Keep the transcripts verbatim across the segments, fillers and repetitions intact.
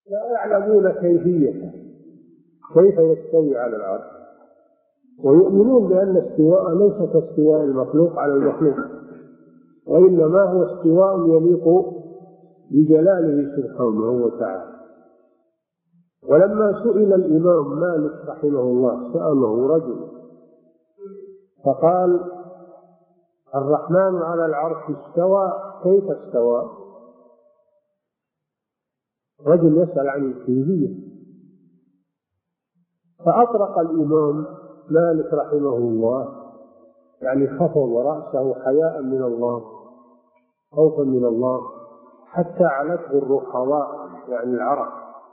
لا يعلمون كيفية كيف يستوي على العرش، ويؤمنون بأن استواء ليس كاستواء المخلوق على المخلوق، وإنما هو استواء يليق بجلاله سبحانه وتعالى. ولما سئل الإمام مالك رحمه الله سأله رجل فقال: الرحمن على العرش استوى، كيف استوى؟ رجل يسأل عن الكيفية. فأطرق الإمام مالك رحمه الله، يعني خفض رأسه حياء من الله، خوفا من الله، حتى علته الرحضاء يعني العرق،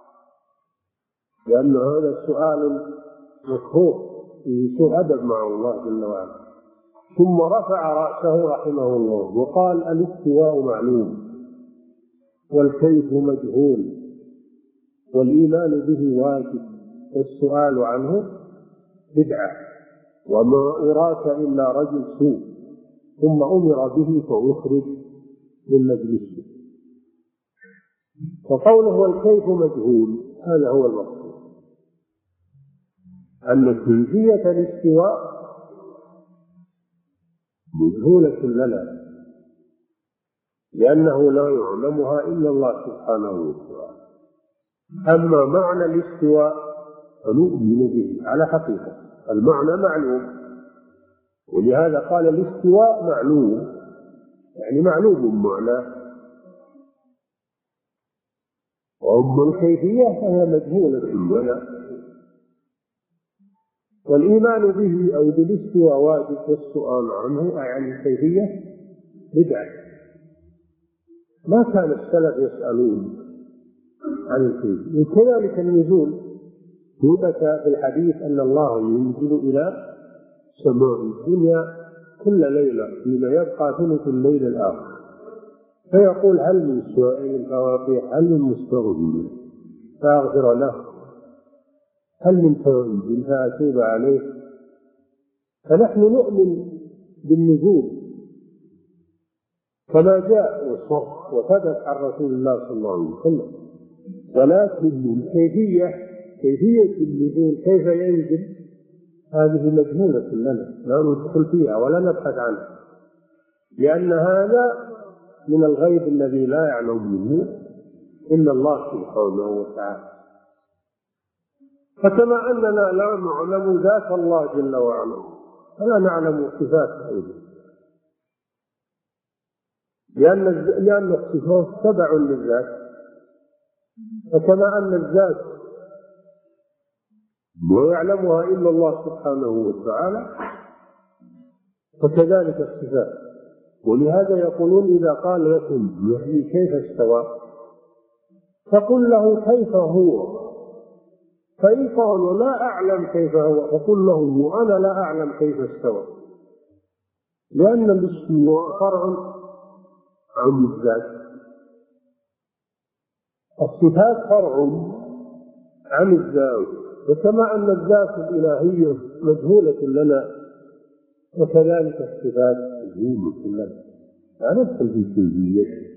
لأن هذا سؤال مكروه فيه سوء أدب مع الله جل وعلا. ثم رفع رأسه رحمه الله وقال: الاستواء معلوم، والكيف مجهول، والإيمان به واجب، والسؤال عنه بدعة، وما أراك إلا رجل سوء. ثم أمر به فأخرج من مجلسه. وقوله والكيف مجهول هذا هو المقصود، أن كيفية الاستواء مجهولة لنا، لأنه لا يعلمها إلا الله سبحانه وتعالى. أما معنى الاستواء فنؤمن به على حقيقة، المعنى معلوم، ولهذا قال الاستواء معلوم، يعني معلوم معناه. وأما الكيفية فهي مجهولة لنا، والإيمان به أو بالاستواء واجب، والسؤال عنه يعني الكيفية بدعة. ما كان السلف يسألون عن الكيفية. وكذلك النزول، ثبت في الحديث أن الله ينزل إلى سماء الدنيا كل ليلة فيما يبقى ثلث الليل الآخر، فيقول: هل من سائل فأعطيه، هل من مستغفر فأغفر له، هل من تائب فأتوب عليه. فنحن نؤمن بالنزول كما جاء وصح وثبت عن رسول الله صلى الله عليه وسلم، ولكن الكيفية كيفية النزول كيف ينزل هذه مجهولة لنا، لا ندخل فيها ولا نبحث عنها، لأن هذا من الغيب الذي لا يعلم منه إلا الله سبحانه وتعالى. فكما أننا لا نعلم ذات الله جل وعلا فلا نعلم صفاته أيضا، لأن لأن الصفات تبع للذات. فكما أن الذات لا يعلمها إلا الله سبحانه وتعالى فكذلك الصفات. ولهذا يقولون: إذا قال لكم يعني كيف استوى فقل له كيف هو، فإن قالوا لا أعلم كيف هو فقل له وأنا لا أعلم كيف استوى، لأن الاستواء فرع عن الذات، الصفات فرع عن الذات. وكما أن الذات الإلهية مجهولة لنا وكذلك الصفات مجهولة لنا، لا ندخل في الكيفية.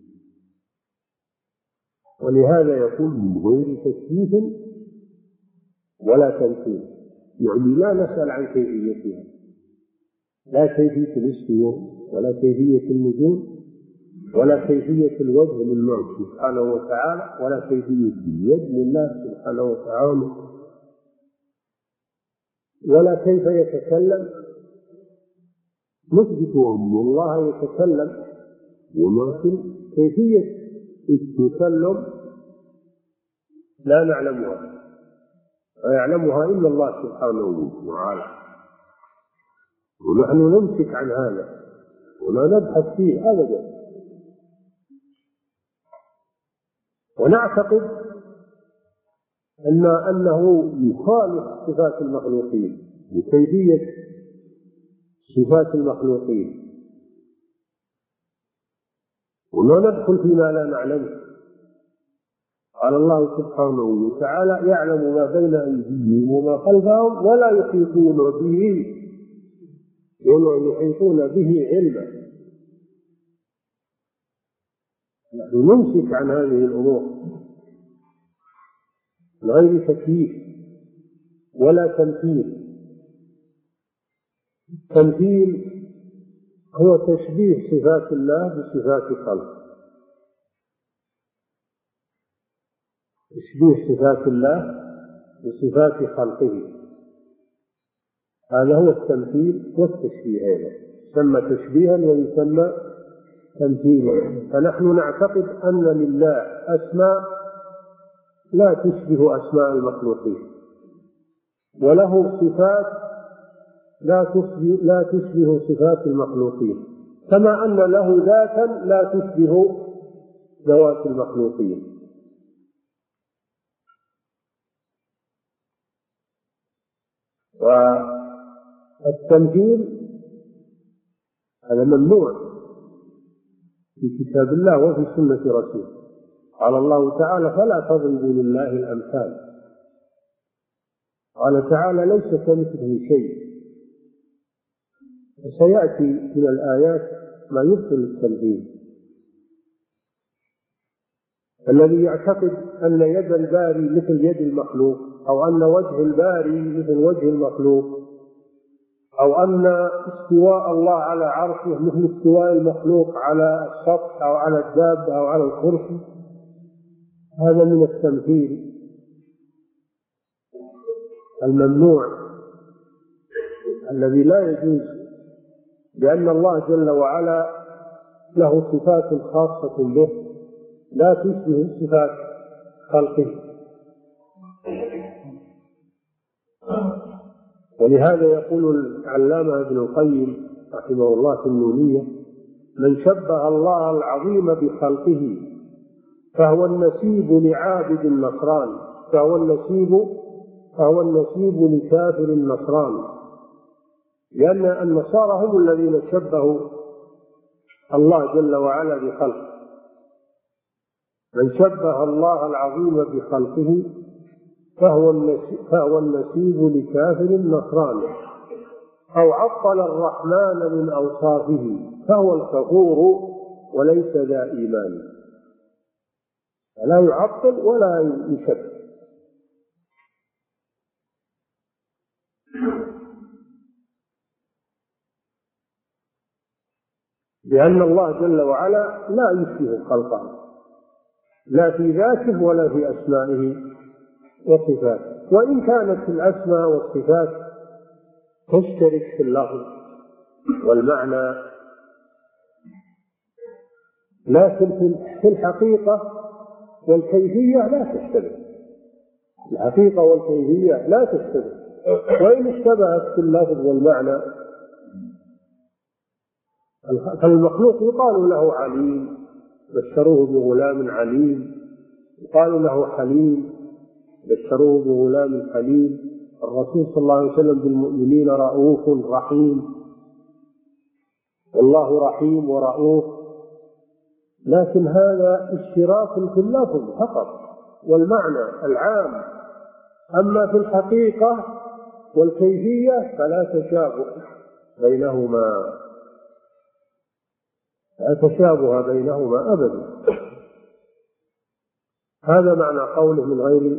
ولهذا يقول: من غير تكييف ولا تمثيل، يعني لا نسأل عن كيفيتها، لا كيفية الاستواء ولا كيفية النزول ولا كيفية الوجه لله سبحانه وتعالى ولا كيفية اليد لله سبحانه وتعالى ولا كيف يتكلم. نثبت أن الله يتكلم، ولكن كيفية التكلم لا نعلمها، لا يعلمها إلا الله سبحانه وتعالى، ونحن نمسك عن هذا ولا نبحث فيه أبدا. ونعتقد أن أنه يخالف صفات المخلوقين وكيفية صفات المخلوقين، ولا ندخل فيما لا نعلمه. قال الله سبحانه وتعالى: يعلم ما بين أيديهم وما خلفهم ولا يحيطون به ولا يحيطون به علما. نمسك عن هذه الأمور من غير تكييف ولا تمثيل. التمثيل هو تشبيه صفات الله بصفات خلقه، تشبيه صفات الله بصفات خلقه، هذا هو التمثيل والتشبيه أيضا، يسمى تشبيها ويسمى تمثيلا. فنحن نعتقد أن لله أسماء لا تشبه أسماء المخلوقين، وله صفات لا تشبه, لا تشبه صفات المخلوقين، كما أن له ذاتا لا تشبه ذوات المخلوقين. والتمثيل هذا ممنوع في كتاب الله وفي سنة رسوله. قال الله تعالى: فلا تضربوا لله الأمثال. قال تعالى: ليس كمثله شيء. وسيأتي من الآيات ما يبطل التمثيل. الذي يعتقد أن يد الباري مثل يد المخلوق، أو أن وجه الباري مثل وجه المخلوق، أو أن استواء الله على عرشه مثل استواء المخلوق على السطح أو على الدابة أو على الكرسي، هذا من التمثيل الممنوع الذي لا يجوز، لأن الله جل وعلا له صفات خاصة به لا تشبه صفات خلقه. ولهذا يقول العلامة ابن القيم رحمه الله في النونية: من شبه الله العظيم بخلقه فهو النسيب لعابد النصران، فهو النسيب فهو النسيب لكافر النصران، لأن النصارى هم الذين شبهوا الله جل وعلا بخلقه. من شبه الله العظيم بخلقه فهو النسيب, فهو النسيب لكافر النصران، أو عطل الرحمن من أوصافه فهو الكفور وليس ذا إيمان. فلا يعطل ولا يشبه. لأن الله جل وعلا لا يشبه خلقه لا في ذاته ولا في أسمائه وصفاته، وإن كانت الأسماء والصفات تشترك في اللفظ والمعنى، لكن في الحقيقة والكيفية لا تشترك. الحقيقة والكيفية لا تشترك، وإن اشتبهت في اللفظ والمعنى. فالمخلوق يقال له عليم، بشروه بغلام عليم، يقال له حليم، بشروه بغلام حليم. الرسول صلى الله عليه وسلم بالمؤمنين رؤوف رحيم، والله رحيم ورؤوف، لكن هذا اشتراك في اللفظ فقط والمعنى العام. أما في الحقيقة والكيفية فلا تشابه بينهما، لا تشابه بينهما أبدا. هذا معنى قوله: من غير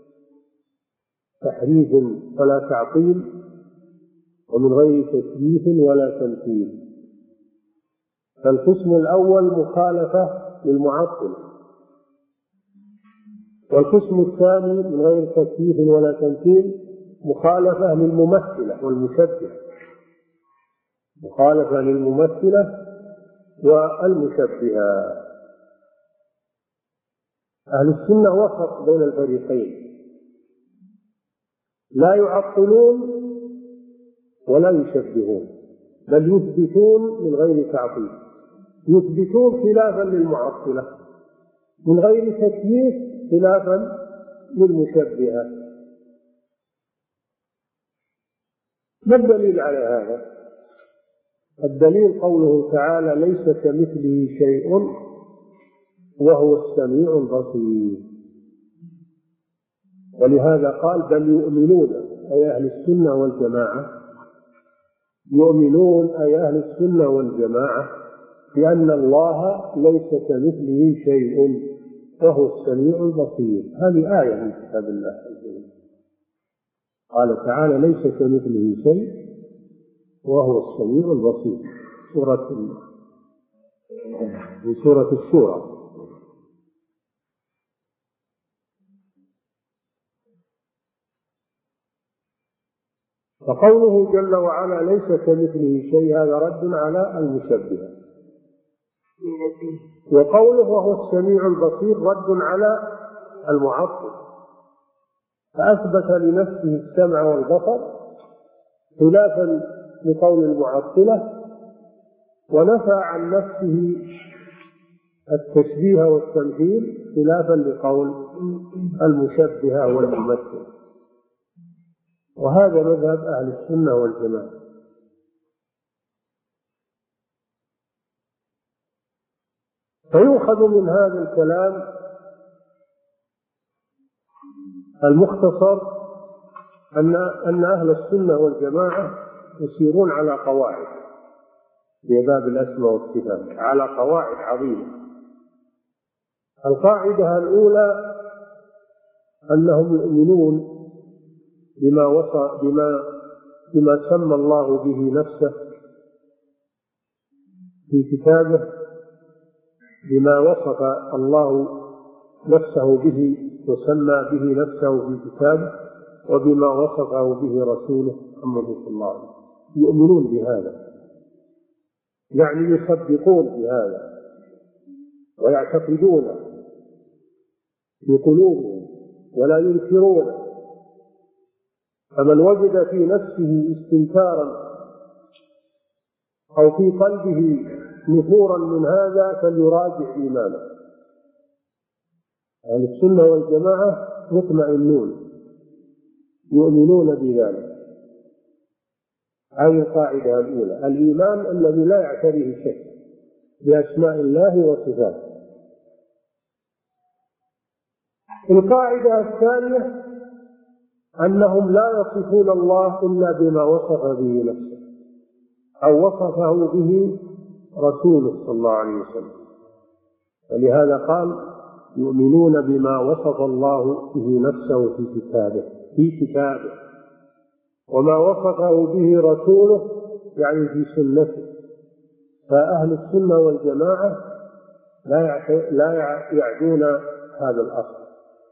تحريف ولا تعطيل، ومن غير تكييف ولا تمثيل. فالقسم الأول مخالفة للمعطل، والقسم الثاني من غير تكييف ولا تمثيل مخالفة للممثلة والمشبهة، مخالفة للممثلة والمشبهة. أهل السنة وسط بين الفريقين، لا يعطلون ولا يشبهون، بل يثبتون من غير تعطيل، يثبتون خلافا للمعطلة، من غير تكييف خلافا للمشبهة. ما الدليل على هذا؟ الدليل قوله تعالى: ليس كمثله شيء وهو السميع البصير. ولهذا قال: بل يؤمنون، أي أهل السنة والجماعة، يؤمنون أي أهل السنة والجماعة بأن الله ليس كمثله شيء وهو السميع البصير. هذه آية من كتاب الله عز وجل. قال تعالى ليس كمثله شيء وهو السميع البصير، سورة من سورة الشورى. فقوله جل وعلا ليس كمثله شيء هذا رد على المشبهة، وقوله وهو السميع البصير رد على المعطل، فأثبت لنفسه السمع والبصر خلافا لقول المعطلة، ونفى عن نفسه التشبيه والتمثيل خلافا لقول المشبهة والممثل. وهذا مذهب أهل السنة والجماعة. فيؤخذ من هذا الكلام المختصر أن أن أهل السنة والجماعة يسيرون على قواعد في باب الأسماء والصفات، على قواعد عظيمة. القاعدة الأولى أنهم يؤمنون بما وصى بما بما سمى الله به نفسه في كتابه، بما وصف الله نفسه به وسمى به نفسه في كتابه، وبما وصفه به رسوله محمد صلى الله عليه وسلم. يؤمنون بهذا، يعني يصدقون بهذا ويعتقدون في قلوبهم ولا ينكرون. فمن وجد في نفسه استنكارا أو في قلبه نفورا من هذا فليراجع إيمانه. أهل السنة والجماعة مطمئنون يؤمنون بذلك. هذه القاعدة الأولى، الإيمان الذي لا يعتريه شيء بأسماء الله وصفاته. القاعدة الثانية أنهم لا يصفون الله إلا بما وصف به نفسه أو وصفه به رسوله صلى الله عليه وسلم. ولهذا قال يؤمنون بما وصف الله به نفسه في كتابه في كتابه وما وصفه به رسوله يعني في سنته. فأهل السنة والجماعة لا يعدون هذا الأصل،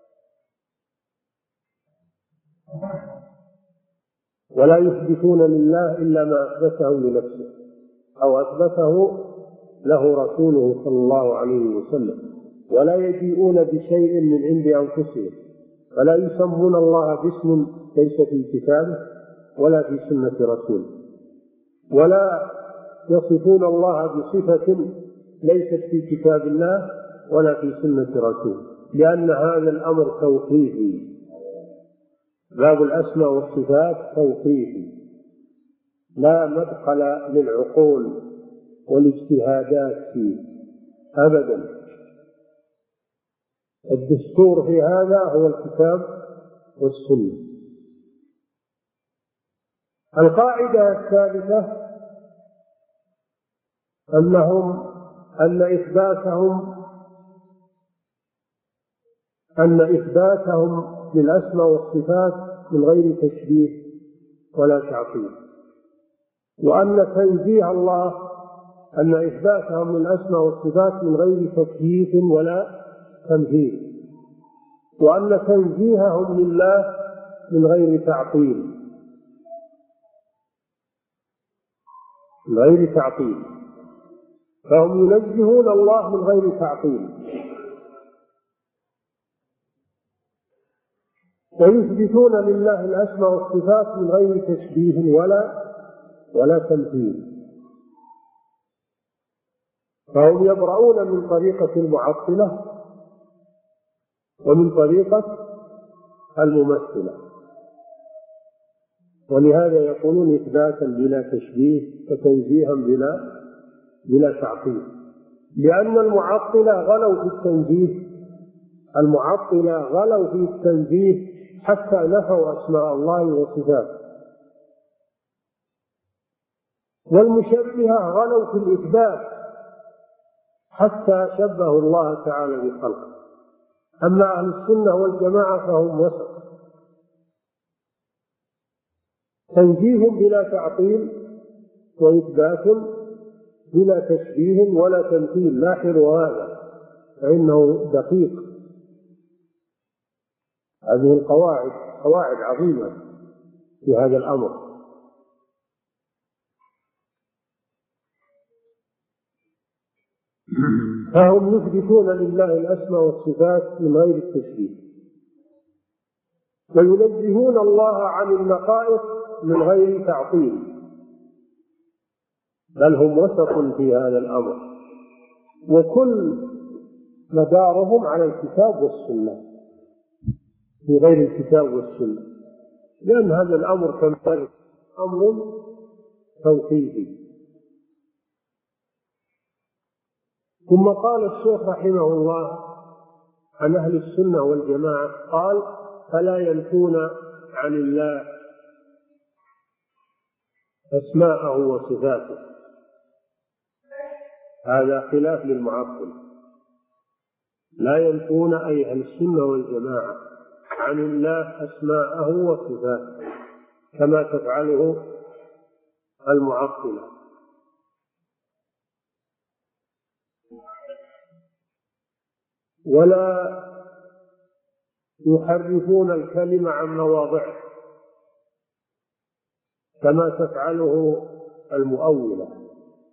ولا يثبتون لله إلا ما أثبته لنفسه أو أثبته له رسوله صلى الله عليه وسلم، ولا يجيئون بشيء من عند أنفسهم، ولا يسمون الله باسم ليس في كتابه ولا في سنة رسوله، ولا يصفون الله بصفة ليست في كتاب الله ولا في سنة رسوله، لأن هذا الأمر توقيفي. باب الأسماء والصفات توقيفي، لا مدخل للعقول والاجتهادات فيه أبدا. الدستور في هذا هو الكتاب والسنة. القاعدة الثالثة أنهم أن إثباتهم أن إثباتهم للأسماء والصفات من غير تشبيه ولا تعطيل، وأن تنزيه الله أن إثباتهم للأسماء والصفات من غير تكييف ولا تمثيل، وأن تنزيههم لله من غير تعطيل من غير تعطيل فهم ينزهون الله من غير تعطيل، ويثبتون لله الأسماء والصفات من غير تشبيه ولا ولا تمثيل. فهم يبرؤون من طريقة المعطلة ومن طريقة الممثلة، ولهذا يقولون إثباتا بلا تشبيه وتنزيها بلا بلا تعطيل، لأن المعطلة غلوا في التنزيه المعطلة غلوا في التنزيه حتى نفوا أسماء الله وصفاته، والمشبهة غلوا في الإثبات حتى شبهوا الله تعالى بخلقه. أما أهل السنة والجماعة فهم وسط، تنزيه بلا تعطيل وإثبات بلا تشبيه ولا تمثيل. لاحظوا هذا فإنه دقيق. هذه القواعد قواعد عظيمة في هذا الأمر. فهم يثبتون لله الأسماء والصفات من غير التشبيه، وينزهون الله عن النقائص من غير تعطيل، بل هم وسط في هذا الأمر، وكل مدارهم على الكتاب والسنة في غير الكتاب والسنة، لأن هذا الأمر كما أمر توحيدي. ثم قال الشيخ رحمه الله عن أهل السنة والجماعة، قال: فلا ينفون عن الله أسماءه وصفاته. هذا خلاف للمعطلة. لا ينفون أي أهل السنة والجماعة عن الله أسماءه وصفاته كما تفعله المعطلة. ولا يحرفون الكلمة عن مواضعه كما تفعله المؤولة.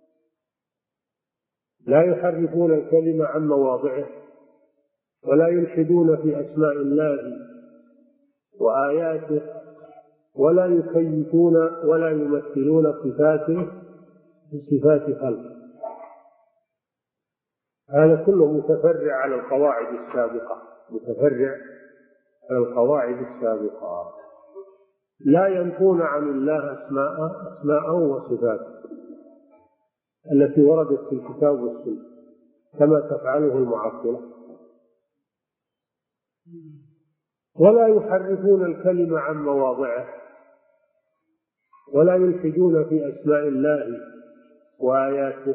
لا يحرفون الكلمة عن مواضعه، ولا يلحدون في أسماء الله وآياته، ولا يكيفون ولا يمثلون صفاته بصفات خلقه. هذا كله متفرع على القواعد السابقة متفرع على القواعد السابقة. لا ينفون عن الله أسماء أسماءه وصفاته التي وردت في الكتاب والسنة كما تفعله المعطلة. ولا يحرفون الكلمة عن مواضعه، ولا يلحدون في أسماء الله وآياته.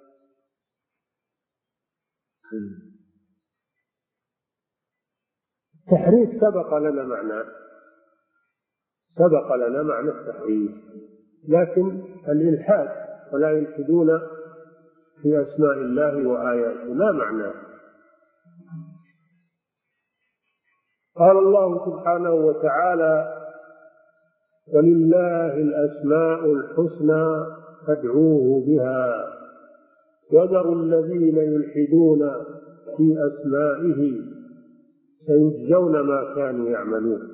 التحريف سبق لنا معناه سبق لنا معنى التحريف، لكن الإلحاد ولا يلحدون في أسماء الله وآياته لا معناه. قال الله سبحانه وتعالى: ولله الأسماء الحسنى فادعوه بها وذروا الذين يلحدون في أسمائه سيجزون ما كانوا يعملون.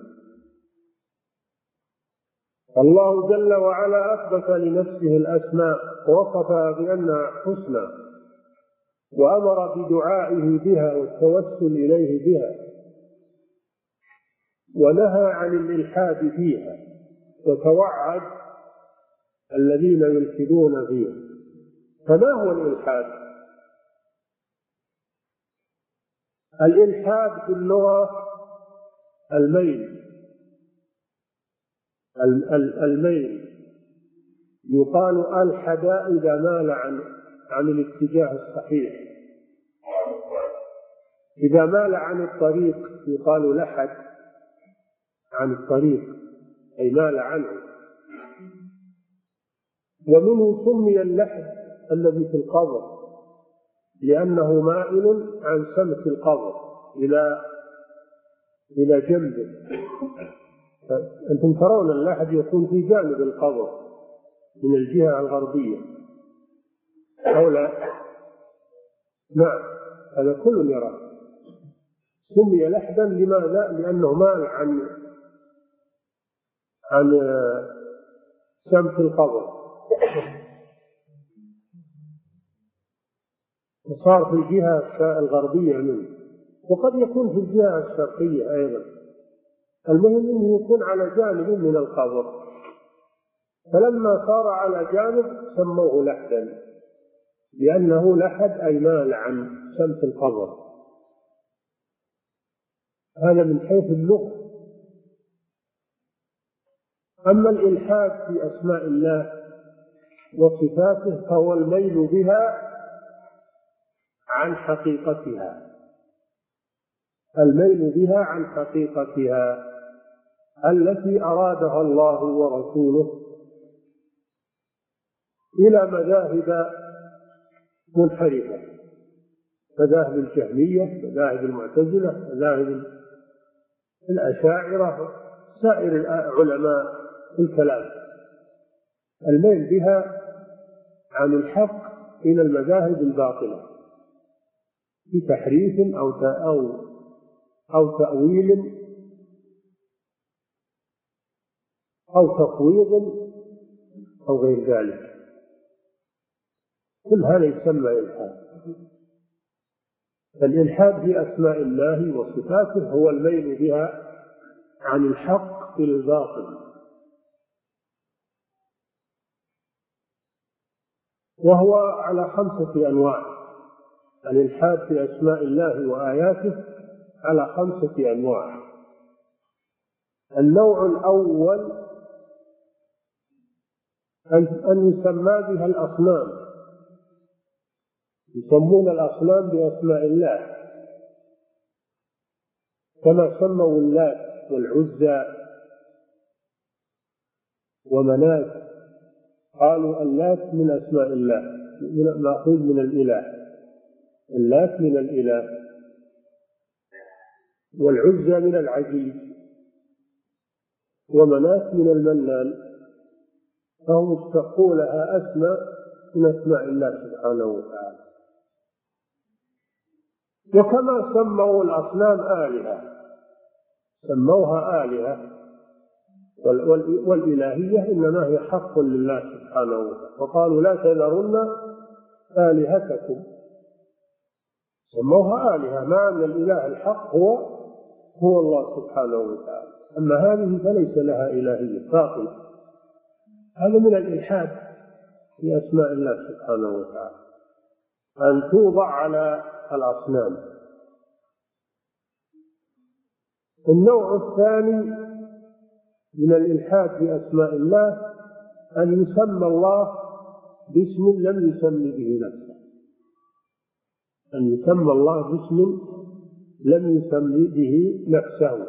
الله جل وعلا أثبت لنفسه الأسماء ووصفها بأنها حسنى، وأمر بدعائه بها والتوسل إليه بها، ونهى عن الإلحاد فيها، وتوعد الذين يلحدون فيها. فما هو الإلحاد؟ الإلحاد في اللغة الميل الميل يقال ألحد إذا مال عن عن الاتجاه الصحيح. إذا مال عن الطريق يقال لحد عن الطريق، أي مال عنه. ومنه سمي اللحد الذي في القبر لأنه مائل عن سمت القبر إلى إلى جنبه. أنتم ترون اللحد يكون في جانب القبر من الجهة الغربية أو لا؟ نعم، هذا كل يرى. سمي لحدا لماذا؟ لأنه مال عن عن سمت القبر وصار في الجهة الغربية منه، وقد يكون في الجهة الشرقية أيضا. المهم أنه يكون على جانب من القبر، فلما صار على جانب سموه لحدا لأنه لحد أي مال عن سمت القبر. هذا من حيث اللغة. أما الإلحاد في أسماء الله وصفاته فهو الميل بها عن حقيقتها، الميل بها عن حقيقتها التي أرادها الله ورسوله إلى مذاهب منحرفة، مذاهب الجهمية، مذاهب المعتزلة، مذاهب الأشاعرة، سائر علماء الكلام، الميل بها عن الحق إلى المذاهب الباطلة في تحريف أو أو أو تأويل أو تفويض أو غير ذلك، كل هذا يسمى إلحاد. فالإلحاد في أسماء الله وصفاته هو الميل بها عن الحق إلى الباطل، وهو على خمسة أنواع. الإلحاد في أسماء الله وآياته على خمسة أنواع. النوع الأول أن يسمى بها الأصنام، يسمون الأصنام بأسماء الله، كما سموا اللات والعزى ومنات، قالوا اللات من أسماء الله، مأخوذ من الإله، اللات من الإله، والعزى من العزيز، ومنات من المنان، فهم اشتقوا لها أسماء من أسماء الله سبحانه وتعالى. وكما سموا الأصنام آلهة سموها آلهة، والإلهية إنما هي حق لله سبحانه وتعالى، وقالوا لا تذرن آلهتكم، سموها آلهة، مع أن الإله الحق هو هو الله سبحانه وتعالى، أما هذه فليس لها إلهية باطلة. هذا من الإلحاد في أسماء الله سبحانه وتعالى، أن توضع على الأصنام. النوع الثاني من الإلحاد في أسماء الله أن يسمى الله باسم لم يسمي به نفسه، أن يسمى الله باسم لم يسمي به نفسه،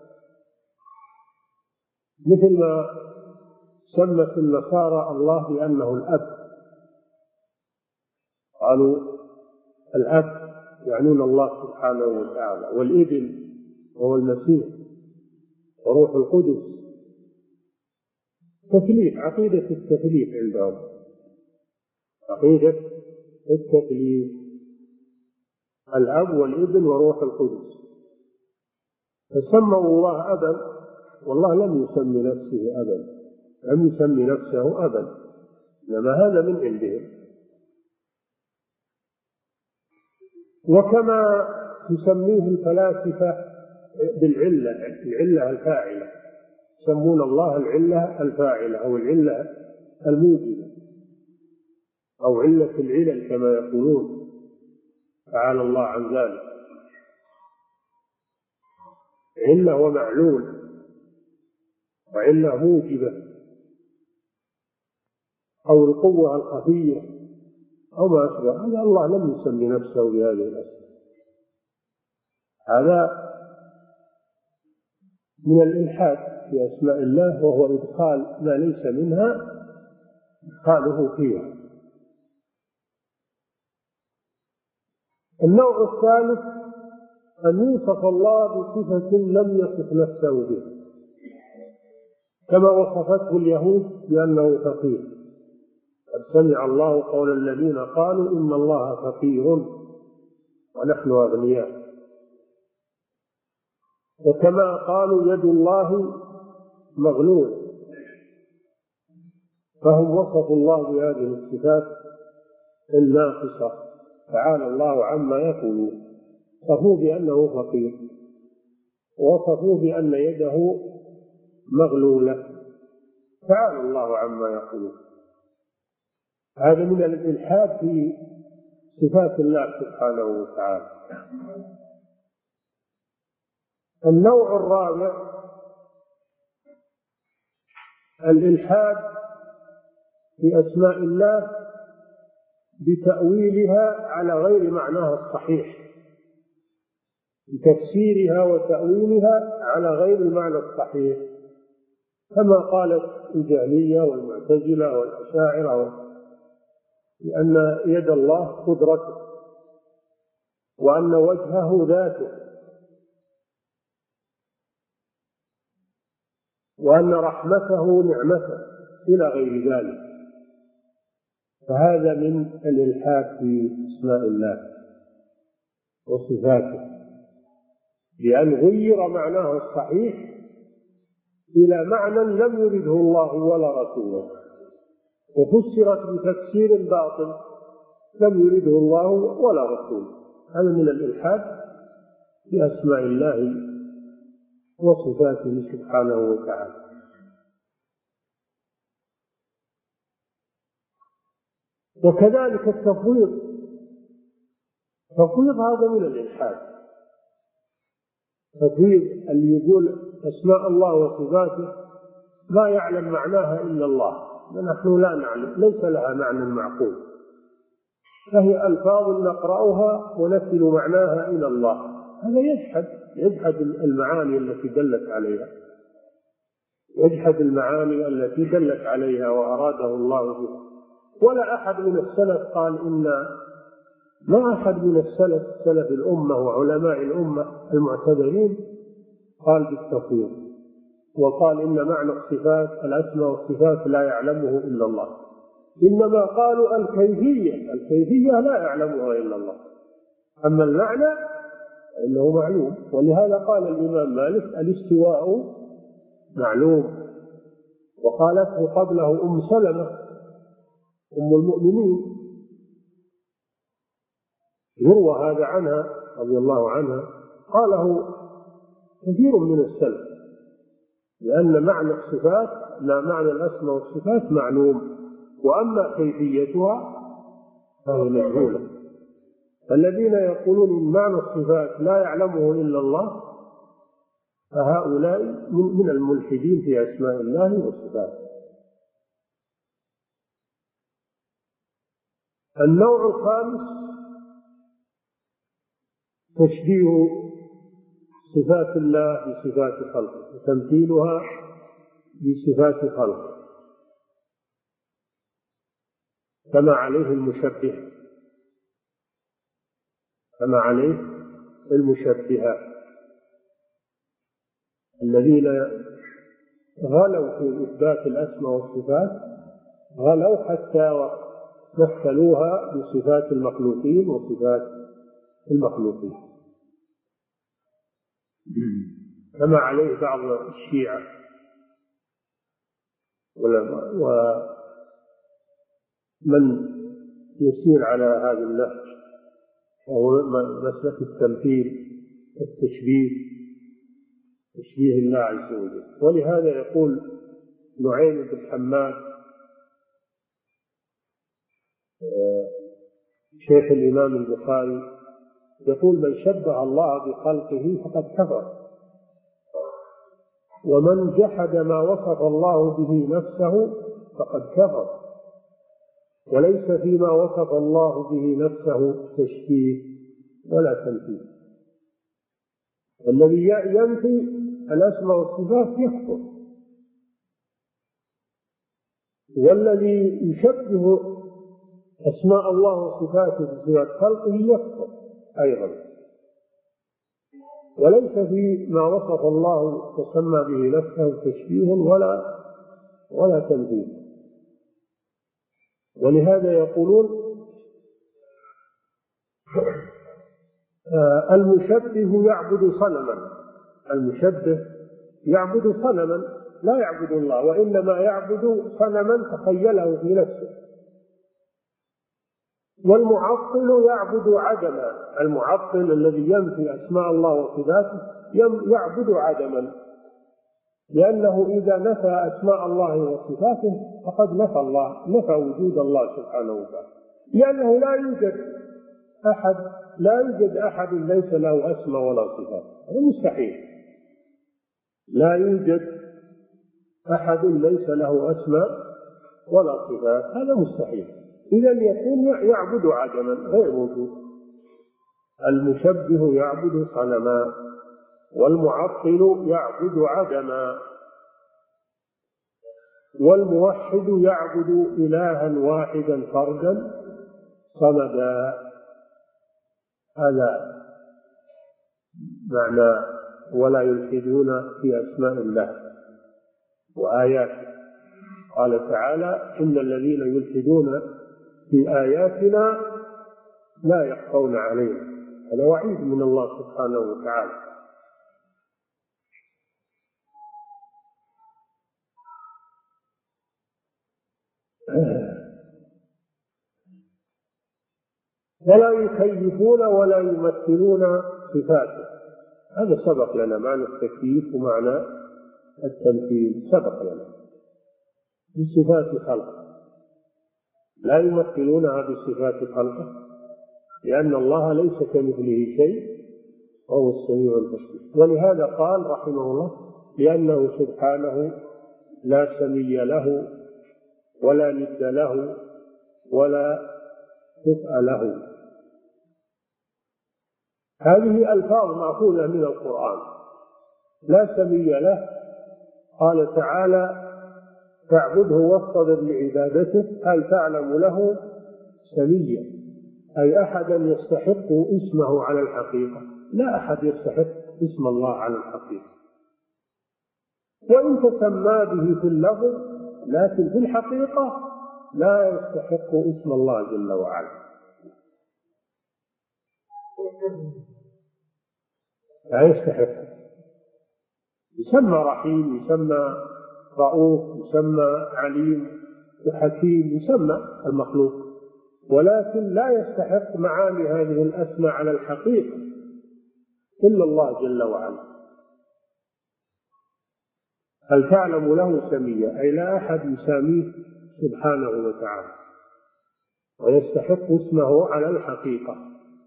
مثل ما سمت النصارى الله بأنه الأب، قالوا الأب يعنون الله سبحانه وتعالى، والابن وهو المسيح، وروح القدس، تثليث، عقيدة التثليث عندهم، عقيدة التثليث، الأب والابن وروح القدس، فسموا الله أبا، والله لم يسمي نفسه أبا، لم يسمي نفسه أبا، إنما هذا من عندهم. وكما تسميه الفلاسفة بالعلة، العلة الفاعلة، يسمون الله العلة الفاعلة أو العلة الموجبة أو علة العلل كما يقولون، تعالى الله عن ذلك، علة ومعلول وعلة موجبة، أو القوة الخفية أو ما أشبه هذا. الله لم يسمي نفسه بهذه الأسماء، هذا من الإلحاد في أسماء الله، وهو إدخال ما ليس منها إدخاله فيها. النوع الثالث أن يوصف الله بصفة لم يصف نفسه بها، كما وصفته اليهود بأنه فقير، قد سمع الله قول الذين قالوا إن الله فقير ونحن أغنياء، وكما قالوا يد الله مغلولة، فهم وصفوا الله بهذه الصفات الناقصة، تعالى الله عما يقولون. وصفوه بأنه فقير، ووصفوه بأن يده مغلولة، تعالى الله عما يقولون. هذا من الإلحاد في صفات الله سبحانه وتعالى. النوع الرابع الإلحاد في أسماء الله بتأويلها على غير معناها الصحيح، بتفسيرها وتأويلها على غير المعنى الصحيح، كما قالت الجهمية والمعتزلة والأشاعرة، لأن يد الله قدرته، وأن وجهه ذاته، وأن رحمته نعمته إلى غير ذلك. فهذا من الإلحاد في أسماء الله وصفاته، لأن غير معناه الصحيح إلى معنى لم يرده الله ولا رسوله، وفسرت بتفسير باطل لم يرده الله ولا رسوله. هذا من الإلحاد في أسماء الله وصفاته سبحانه وتعالى. وكذلك التفويض، تفويض هذا من الإلحاد. تفويض اللي يقول أسماء الله وصفاته لا يعلم معناها إلا الله، ونحن لا نعلم، ليس لها معنى معقول، فهي ألفاظ نقرأها ونسل معناها إلى الله. هذا يجحد يجحد المعاني التي دلت عليها، يجحد المعاني التي دلت عليها وأراده الله بها. ولا أحد من السلف قال إن ما أحد من السلف سلف الأمة وعلماء الأمة المعتبرين قال بالتفويض، وقال إن معنى الصفات الأسماء والصفات لا يعلمه إلا الله، إنما قالوا الكيفية الكيفية لا يعلمها إلا الله، أما المعنى إنه معلوم. ولهذا قال الإمام مالك الاستواء معلوم، وقالته قبله أم سلمة أم المؤمنين، يروى هذا عنها رضي الله عنها، قاله كثير من السلف، لأن معنى الصفات لا معنى الأسماء والصفات معلوم، وأما كيفيتها فهي مجهولة. فالذين يقولون إن معنى الصفات لا يعلمه إلا الله فهؤلاء من الملحدين في أسماء الله وصفاته. النوع الخامس تشبيه صفات الله بصفات خلقه وتمثيلها بصفات خلقه، كما عليه المشبهة كما عليه المشبهة الذين غلوا في إثبات الأسماء والصفات، غلوا حتى مثلوها بصفات المخلوقين وصفات المخلوقين، كما عليه بعض الشيعة ومن يسير على هذا النهج، وهو مسلك التمثيل والتشبيه، تشبيه الله عز وجل. ولهذا يقول نعيم بن حماد شيخ الإمام البخاري، يقول من شبه الله بخلقه فقد كفر، ومن جحد ما وصف الله به نفسه فقد كفر، وليس فيما وصف الله به نفسه تشبيه ولا تمثيل. الذي ينفي الأسماء والصفات يكفر، والذي يشبه أسماء الله وصفاته بصفات خلقه يكفر أيضا، وليس فيما وصف الله وسمى به نفسه تشبيه ولا ولا تمثيل. ولهذا يقولون آه المشبه يعبد صنما، المشبه يعبد صنما لا يعبد الله، وإنما يعبد صنما تخيله في نفسه. والمعطل يعبد عدما، المعطل الذي ينفي أسماء الله وصفاته يعبد عدما، لأنه إذا نفى أسماء الله وصفاته فقد نفى الله، نفى وجود الله سبحانه وتعالى، لأنه لا يوجد أحد لا يوجد أحد ليس له أسماء ولا صفات، هذا مستحيل. لا يوجد أحد ليس له أسماء ولا صفات، هذا مستحيل. إذا يكون يعبد عدما غير موجود. المشبه يعبد صنما، والمعطل يعبد عدما، والموحد يعبد إلها واحدا فردا صمدا. هذا معنى ولا يلحدون في أسماء الله وآياته. قال تعالى: إن الذين يلحدون في آياتنا لا يخفون علينا. هذا وعيد من الله سبحانه وتعالى. ولا يكيفون ولا يمثلون صفاته. هذا سبق لنا، معنى التكييف ومعنى التمثيل سبق لنا. بصفات خلقه لا يمثلونها بصفات خلقه، لأن الله ليس كمثله شيء وهو السميع البصير. ولهذا قال رحمه الله: لأنه سبحانه لا سمي له ولا ند له ولا كفء له. هذه ألفاظ مأخوذة من القرآن. لا سمي له، قال تعالى: فاعبده واصطبر لعبادته، هل تعلم له سميا، أي أحدا يستحق اسمه على الحقيقة. لا أحد يستحق اسم الله على الحقيقة، وإن تسمى به في اللفظ، لكن في الحقيقة لا يستحق اسم الله جل وعلا. لا يستحق. يسمى رحيم، يسمى رؤوف، يسمى عليم وحكيم، يسمى المخلوق، ولكن لا يستحق معاني هذه الأسماء على الحقيقة إلا الله جل وعلا. هل تعلم له سميا، أي لا أحد يساميه سبحانه وتعالى ويستحق اسمه على الحقيقة.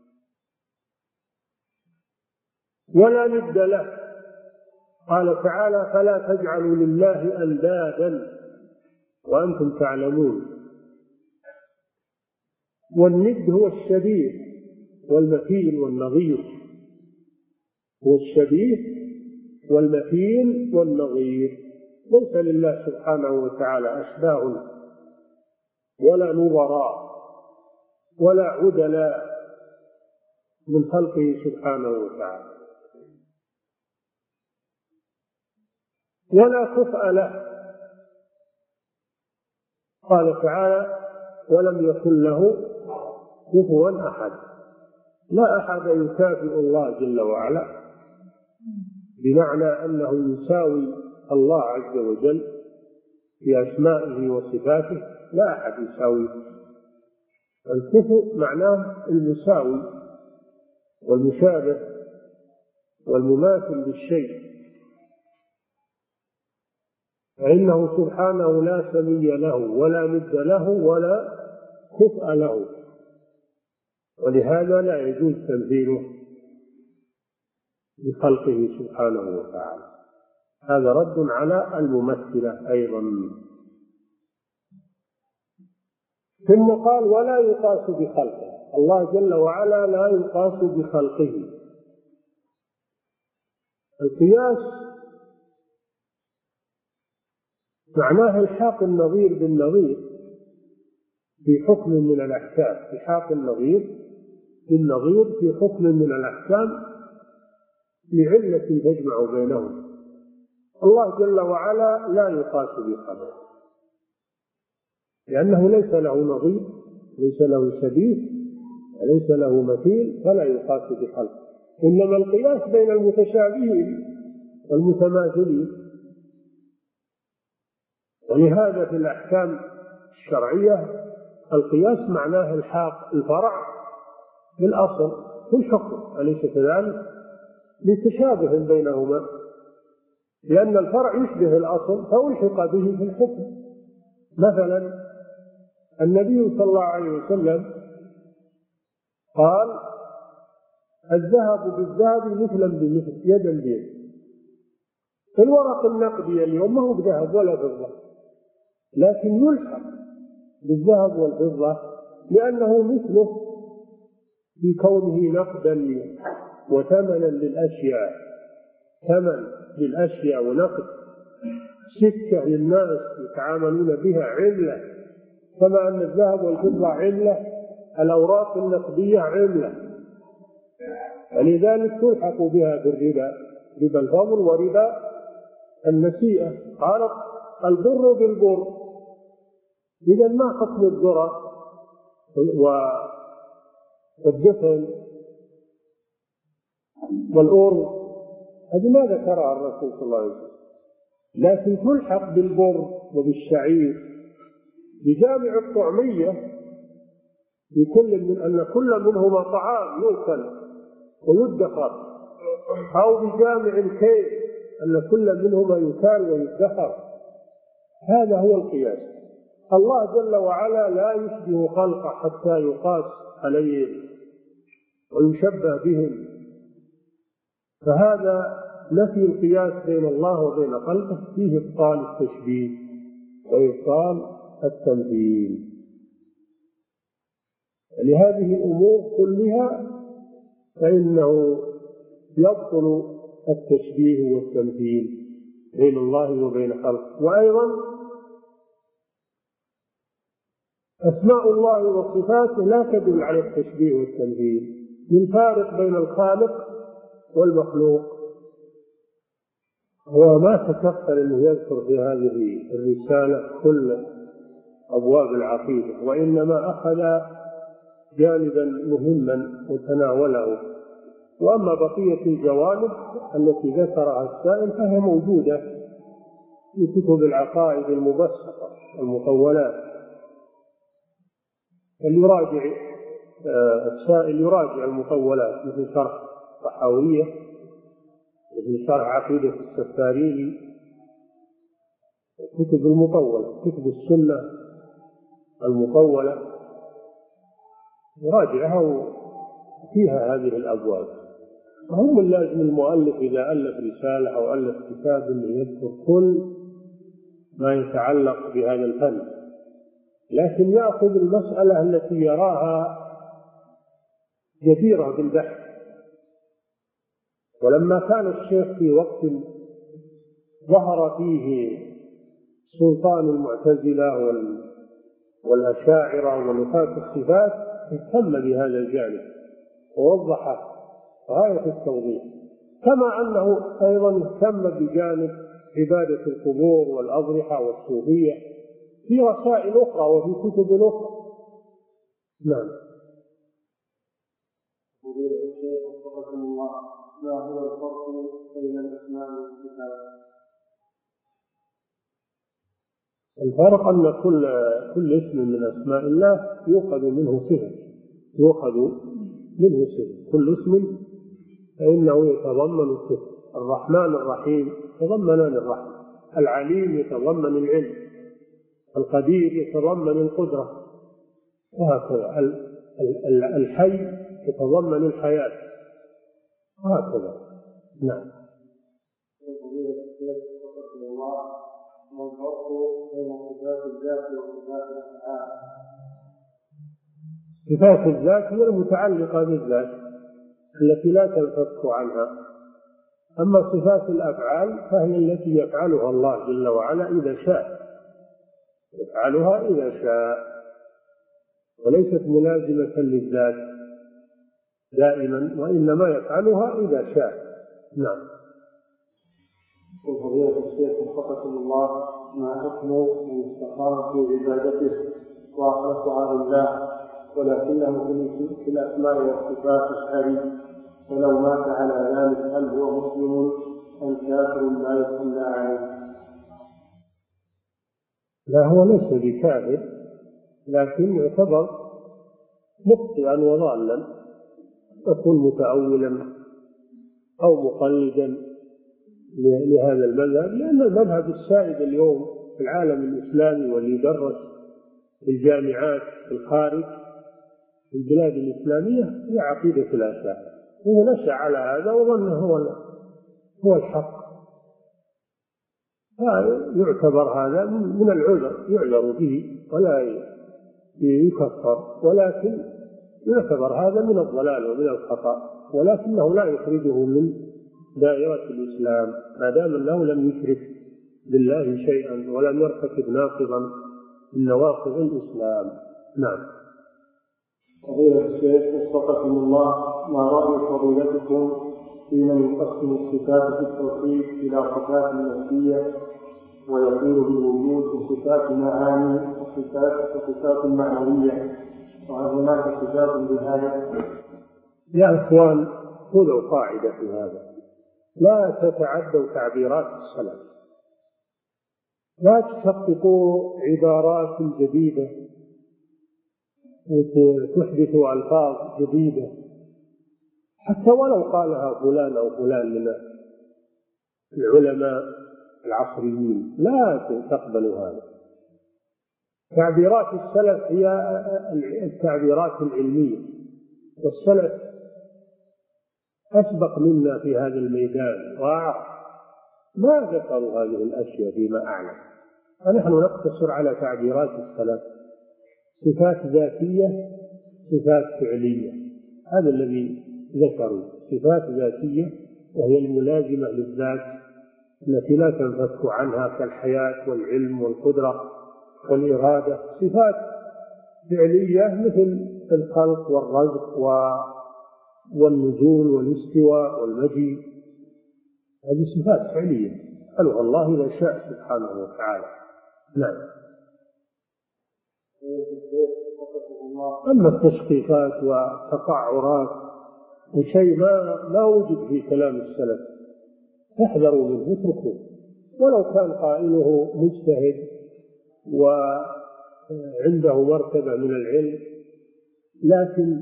ولا ند له، قال تعالى: فلا تجعلوا لله أندادا وأنتم تعلمون. والند هو الشبيه والمثيل والنظير، هو الشبيه والمثيل والنظير. ليس لله سبحانه وتعالى أشباه ولا نظراء ولا عدلاء من خلقه سبحانه وتعالى، ولا كفء له. قال تعالى: ولم يكن له كفوا أحد. لا أحد يكافئ الله جل وعلا، بمعنى أنه يساوي الله عز وجل في أسمائه وصفاته. لا أحد يساوي. الكفء معناه المساوي والمشابه والمماثل للشيء، فإنه سبحانه لا سمي له ولا ند له ولا كفء له، ولهذا لا يجوز تمثيله بخلقه سبحانه وتعالى. هذا رد على الممثلة أيضا. ثم قال: ولا يقاس بخلقه. الله جل وعلا لا يقاس بخلقه. القياس معناه الحاق النظير بالنظير في حكم من الأحكام، الحاق النظير بالنظير في حكم من الأحكام لعلة تجمع بينهم. الله جل وعلا لا يقاس بخلقه، لأنه ليس له نظير، ليس له شبيه، وليس له مثيل، فلا يقاس بخلقه. إنما القياس بين المتشابهين والمتماثلين. ولهذا في الأحكام الشرعية القياس معناه الحاق الفرع بالأصل في الحكم، أليس كذلك؟ لتشابه بينهما، لأن الفرع يشبه الأصل فألحق به في الحكم. مثلا النبي صلى الله عليه وسلم قال: الذهب بالذهب مثلا بمثل، يدا بيد. الورق النقدي اليوم ما هو بذهب ولا فضة، لكن يلحق بالذهب والفضة لأنه مثله في كونه نقدا وثمنا للأشياء، ثمن للأشياء ونقد، سكة للناس يتعاملون بها، عملة، كما أن الذهب والفضة عملة، الأوراق النقدية عملة، ولذلك تلحق بها بالربا، ربا الفضل وربا النسيئة. قال البر بالبر، إذا ما حكم الذرة والدفن والأرز؟ هذه ما ذكرها الرسول صلى الله عليه وسلم، لكن تلحق بالبر وبالشعير بجامع الطعمية، بكل من أن كل منهما طعام يؤكل ويدخر، أو بجامع الكيل أن كل منهما يكال ويدخر. هذا هو القياس. الله جل وعلا لا يشبه خلقه حتى يقاس عليهم ويشبه بهم، فهذا نفي القياس بين الله وبين خلقه فيه إبطال التشبيه وإبطال التمثيل. لهذه الأمور كلها فإنه يبطل التشبيه والتمثيل بين الله وبين خلقه. وأيضا أسماء الله وصفاته لا تدل على التشبيه والتمثيل، من فارق بين الخالق والمخلوق. هو ما تكفل أنه يذكر في هذه الرسالة كل أبواب العقيدة، وإنما أخذ جانبا مهما وتناوله، وأما بقية الجوانب التي ذكرها السائل فهي موجودة في كتب العقائد المبسطة المطولات. فليراجع السائل يراجع المطولات مثل شرح الطحاوية، مثل شرح عقيدة السفاريني، كتب المطولة، كتب السنة المطولة يراجعها وفيها هذه الأبواب. هم لازم المؤلف إذا ألف رسالة أو ألف كتاب أن يذكر كل ما يتعلق بهذا الفن، لكن يأخذ المسألة التي يراها جديرة بالبحث. ولما كان الشيخ في وقت ظهر فيه سلطان المعتزلة والأشاعرة ونفاة الصفات اهتم بهذا الجانب ووضح غاية التوضيح، كما أنه أيضا اهتم بجانب عبادة القبور والأضرحة والصوفية في رسائل أخرى وفي كتب أخرى. نعم. ما هو الفرق بين الأسماء والصفات؟ الفرق أن كل كل اسم من أسماء الله يؤخذ منه صفة، يؤخذ منه صفة، كل اسم فإنه يتضمن صفة. الرحمن الرحيم يتضمنان الرحمة، العليم يتضمن العلم، القدير يتضمن القدرة، وهكذا الحي يتضمن الحياة، وهكذا. نعم. صفات الذات هي المتعلقة بالذات التي لا تنفك عنها، أما صفات الأفعال فهي التي يفعلها الله جل وعلا إذا شاء، يفعلها إذا شاء، وليست ملازمة للذات دائما، وإنما يفعلها إذا شاء. نعم. وفضيلة الشيخ وفقكم الله، ما حكم من استقام في عبادته وأخلصها لله ولكنه في الأسماء والصفات أشعري، ولو مات على ذلك هل هو مسلم أم كافر لا يصلى عليه؟ لا، هو ليس بكافر، لكن يعتبر مخطئا وضالا، يكون متأولا أو مقلدا لهذا المذهب، لأن المذهب السائد اليوم في العالم الإسلامي واللي يدرس في الجامعات في الخارج في البلاد الإسلامية هي عقيدة الأشاعرة، وهو نشأ على هذا وظن هو هو الحق، يعتبر هذا من العذر، يعذر به ولا يكفر، ولكن يعتبر هذا من الضلال ومن الخطأ، ولكنه لا يخرجه من دائرة الإسلام ما دام أنه لم يشرك بالله شيئا ولم يرتكب ناقضا من نواقض الإسلام. نعم. فضيلة الشيخ وفقكم الله، ما رأي فضيلتكم في من يقسم الصفات في التوحيد إلى صفات نفسية ويقول بالوجود وصفات معاني وصفات وصفات معنوية، وهل هناك صفات بهذا؟ يا إخوان، خذوا قاعدة في هذا: لا تتعدوا تعبيرات السلف، لا تشققوا عبارات جديدة وتحدثوا ألفاظ جديدة حتى ولو قالها فلان أو فلان من العلماء العصريين، لا تقبلوا هذا. تعبيرات السلف هي التعبيرات العلمية، والسلف أسبق منا في هذا الميدان وأعرف، ما ذكروا هذه الأشياء فيما أعلم، فنحن نقتصر على تعبيرات السلف: صفات ذاتية، صفات فعلية. هذا الذي ذكروا: صفات ذاتية وهي الملازمة للذات التي لا تنفك عنها كالحياة والعلم والقدرة والإرادة. صفات فعلية مثل الخلق والرزق والنزول والاستواء والمجيء، هذه صفات فعلية قالوا الله إذا شاء سبحانه وتعالى. نعم. أما التشقيقات والتقعرات وشيء ما ما وجد في كلام السلف احذروا منه، اتركوه، ولو كان قائله مجتهد وعنده مرتبة من العلم، لكن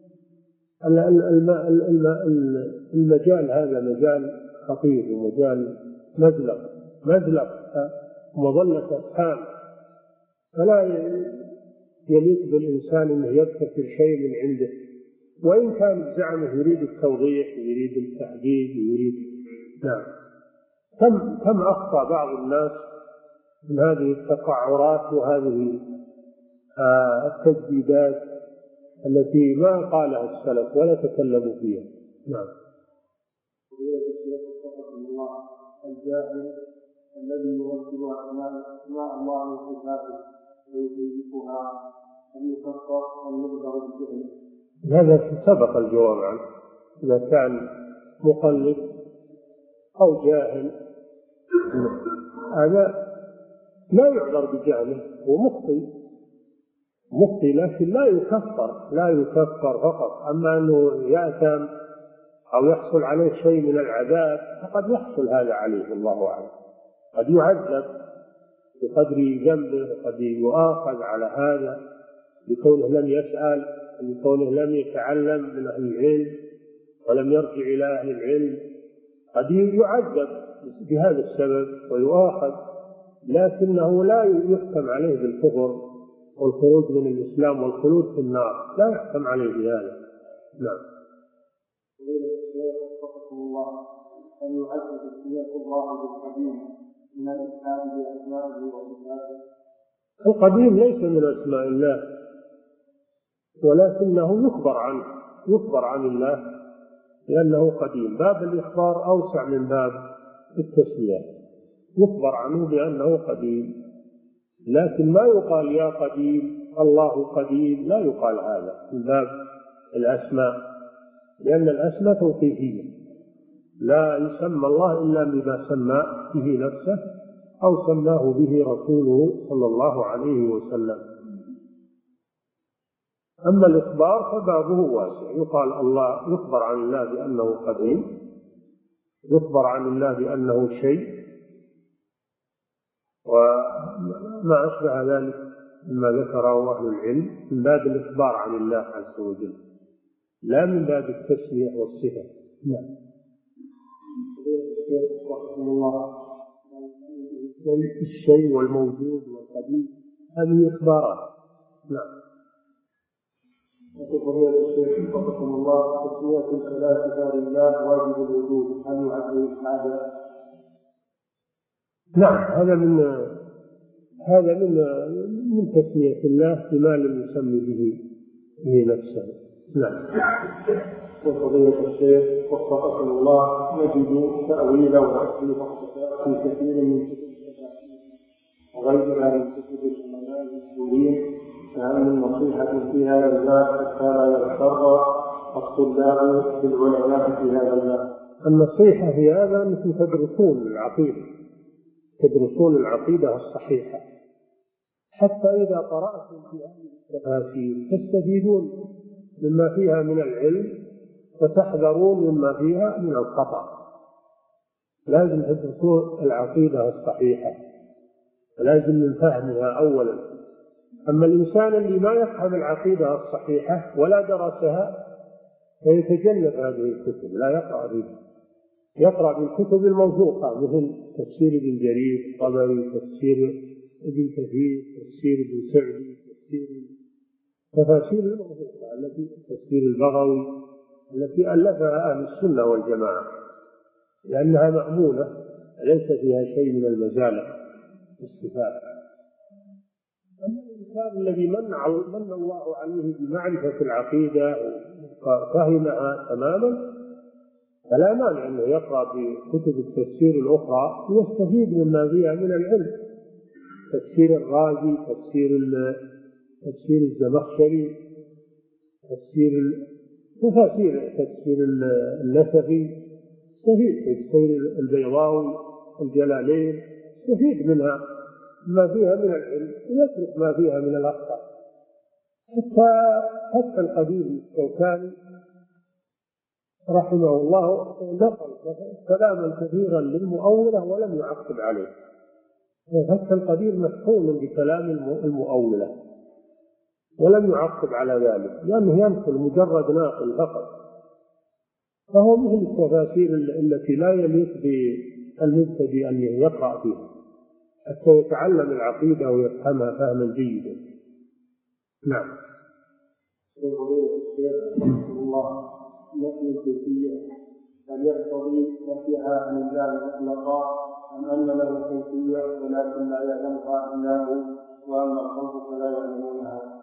المجال هذا مجال خطير ومجال مزلق مزلق مظلة أسهام، فلا يليق بالإنسان أنه يبتكر شيء من عنده، وإن كان زعمه يريد التوضيح ويريد التحديد ويريد. نعم. كم كم أخطأ بعض الناس من هذه التقعرات وهذه التجديدات التي ما قالها السلف ولا تكلموا فيها. نعم. الجاهل الذي يوكل أسماء الله وصفاته ويكيفها أن يكفر أن يبلغ بالجهل. هذا سبق الجواب عنه. إذا كان مقلد أو جاهل هذا لا يعذر بجهله، هو مخطئ مخطئ لكن لا يكفر لا يكفر فقط. أما أنه يأثم أو يحصل عليه شيء من العذاب فقد يحصل هذا عليه، الله أعلم، قد يعذب بقدر ذنبه، قد يؤاخذ على هذا بكونه لم يسأل، بكونه لم يتعلم من أهل العلم ولم يرجع إلى أهل العلم، قد يعذب بهذا السبب ويؤاخذ، لكنه لا يحكم عليه بالكفر والخروج من الإسلام والخلود في النار، لا يحكم عليه بهذا. نعم. الله أن يعزز سمية الله بالقديم من الإسلام بأسمائه وصفاته. القديم ليس من أسماء الله، ولكنه يخبر عنه يخبر عن الله لأنه قديم. باب الإخبار أوسع من باب التسمية، يخبر عنه بأنه قديم، لكن ما يقال يا قديم الله قديم، لا يقال هذا من باب الأسماء، لأن الأسماء توقيفية، لا يسمى الله إلا بما سمى به نفسه أو سماه به رسوله صلى الله عليه وسلم. أما الإخبار فبابه واسع، يقال الله يخبر عن الله بأنه قديم، يخبر عن الله بأنه شيء، وما أشبه ذلك مما ذكره أهل العلم من باب الإخبار عن الله عز وجل، لا من باب التسمية والصفة. نعم. الشيء والموجود والقديم هذه إخبارات. نعم. وتقول الشيخ وفقكم الله تسمية الثلاثة لله واجب الوجود، هل يعد الحاجة؟ نعم، هذا من هذا من من تسمية الله بما لم يسمي به هي نفسها. نعم. وفضيلة الشيخ وفقكم الله، نجد تأويلا وتحريف في كثير من وغيرها من كتب العلماء المسؤولين، فهل من نصيحة في هذا الباب حتى لا يغتر الطلاب بالعلماء في هذا الباب؟ النصيحة في هذا أنكم تدرسون العقيدة، تدرسون العقيدة الصحيحة، حتى إذا قرأتم في هذه التفاسير تستفيدون مما فيها من العلم وتحذرون مما فيها من الخطأ. لازم تدرسون العقيدة الصحيحة، لازم من فهمها أولا. أما الإنسان اللي ما يفهم العقيدة الصحيحة ولا درسها فيتجنب هذه الكتب، لا يقرأ فيها، يقرأ بالكتب الموثوقة مثل تفسير ابن جرير الطبري، تفسير ابن كثير، تفسير ابن سعدي، تفسير تفاسير الموثوقة التي تفسير البغوي التي ألفها أهل السنة والجماعة، لأنها مأمونة ليس فيها شيء من المزالة والصفات. أما الإنسان الذي من من الله عليه بمعرفة العقيدة وفهمها تماما فلا مانع أنه يقرأ في كتب التفسير الأخرى ويستفيد مما فيها من العلم، تفسير الرازي، تفسير تفسير الزمخشري، تفسير تفاسير تفسير النسفي، يستفيد تفسير البيضاوي، الجلالين، يستفيد منها ما فيها من العلم ويترك ما فيها من الأخطاء. حتى حتى القديم الشوكاني رحمه الله نقل كلاما كثيرا للمؤولة ولم يعقب عليه. حتى القدير مشحون بكلام المؤولة ولم يعقب على ذلك، لأنه ينقل مجرد ناقل فقط، فهو مثل التفاسير التي لا يليق بالمبتدئ أن يقرأ فيها حتى يتعلم العقيدة ويفهمها فهما جيدا. نعم. الله نفي الكيفية هل يقتضي نفيها عن الله مطلقا أم أن له كيفية ولكن لا يعلمها إلا هو وأما الخلق فلا يعلمونها؟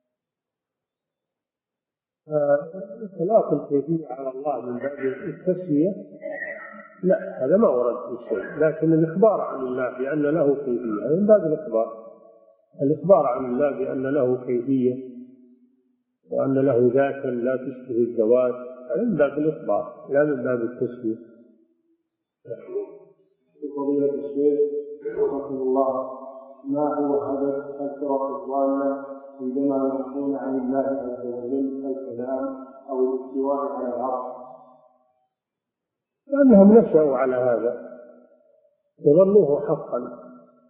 إطلاق الكيفية على الله من باب التسمية لا، هذا ما ورد في شيء، لكن الإخبار عن الله بأن له كيفية من باب الإخبار، الإخبار عن الله بأن له كيفية وأن له ذاتا لا تشبه الذوات من باب الإخبار لا من باب التسمية. فضيلة الشيخ رحمه الله، ما هو هدف الفرق الضالة عندما يحكون عن الله عز وجل الكلام أو الاستواء على العرش؟ لأنهم نشأوا على هذا وظنوه حقا.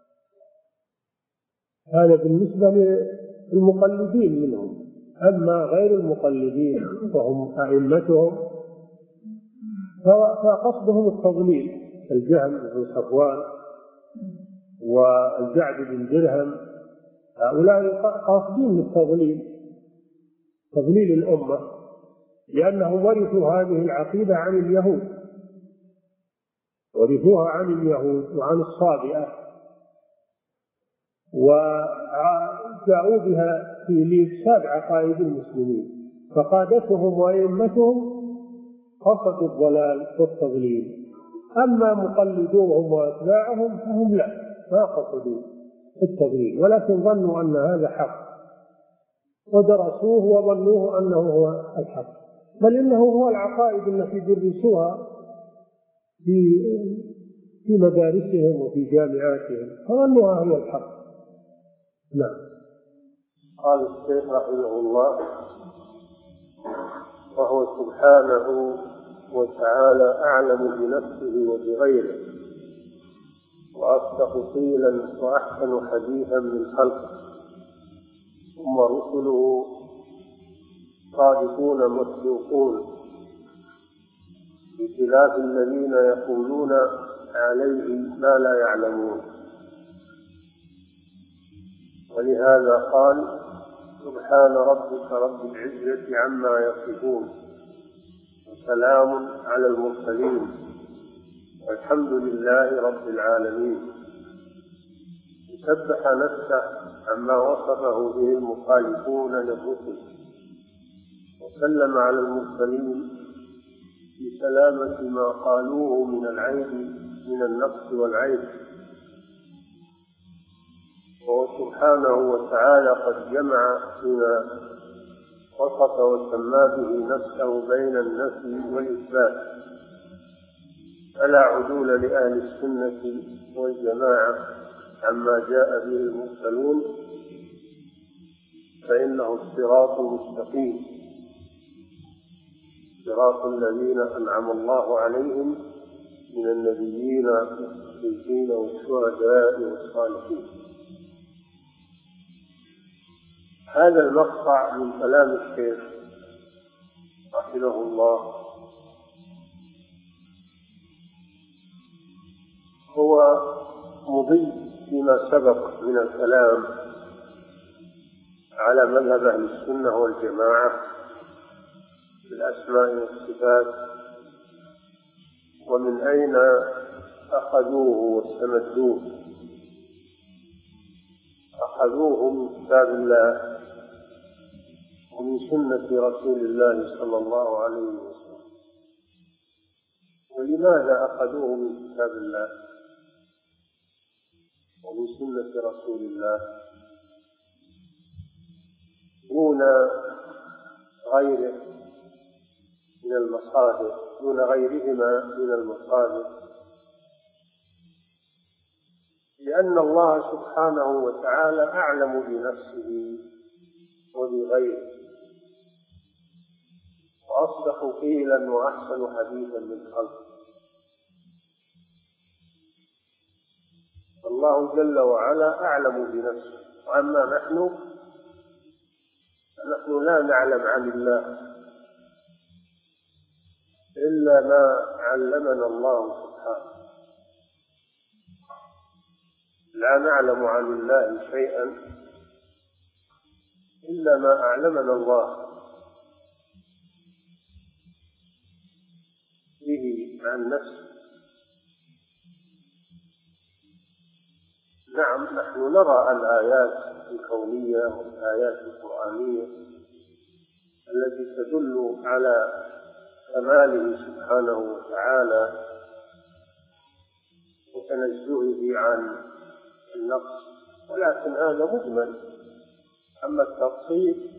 هذا بالنسبة للمقلدين منهم، أما غير المقلدين وهم أئمتهم فقصدهم التضليل، الجهم بن صفوان والجعد بن درهم، هؤلاء قاصدين التضليل، تضليل الأمة، لأنهم ورثوا هذه العقيدة عن اليهود، ورثوها عن اليهود وعن الصابئة، وجاءوا بها في لإفساد عقائد المسلمين، فقادتهم وأئمتهم قصدوا الضلال والتضليل. أما مقلدوهم وأتباعهم فهم لا، ما قصدوا التضليل، ولكن ظنوا أن هذا حق ودرسوه وظنوه أنه هو الحق، بل إنه هو العقائد التي درسوها في في مدارسهم وفي جامعاتهم فظنوها هي الحق. نعم. قال الشيخ رحمه الله: وهو سبحانه وتعالى أعلم بنفسه وبغيره وأصدق قيلا وأحسن حديثا من خلقه، ثم رسله صادقون مصدوقون بخلاف الذين يقولون عليه ما لا يعلمون. ولهذا قال: سبحان ربك رب العزة عما يصفون وسلام على المرسلين والحمد لله رب العالمين. سبح نفسه عما وصفه به المخالفون للرسل وسلم على المرسلين بسلامة ما قالوه من العيب من النقص والعيب. وهو سبحانه وتعالى قد جمع فيما وصف وسمى به نفسه بين النفي والإثبات، فلا عدول لأهل السنة والجماعة عما جاء به المرسلون، فإنه الصراط المستقيم، صراط الذين أنعم الله عليهم من النبيين والصديقين والشهداء والصالحين. هذا المقطع من كلام الشيخ رحمه الله هو مضي فيما سبق من الكلام على مذهب أهل السنة والجماعة في الأسماء والصفات، ومن أين أخذوه واستمدوه. أخذوه من كتاب الله ومن سنة رسول الله صلى الله عليه وسلم. ولماذا أخذوه من كتاب الله ومن سنة رسول الله دون غيره من المصادر دون غيرهما من المصادر؟ لأن الله سبحانه وتعالى أعلم بنفسه وبغيره، وأصدق قيلا وأحسن حديثا من خلقه. الله جل وعلا أعلم بنفسه، وأما نحن فنحن لا نعلم عن الله إلا ما علمنا الله سبحانه. لا نعلم عن الله شيئا إلا ما أعلمنا الله به عن نفسه. نعم، نحن نرى الآيات الكونية والآيات القرآنية التي تدل على كماله سبحانه وتعالى وتنزهه عن النقص، ولكن هذا مجمل. أما التفصيل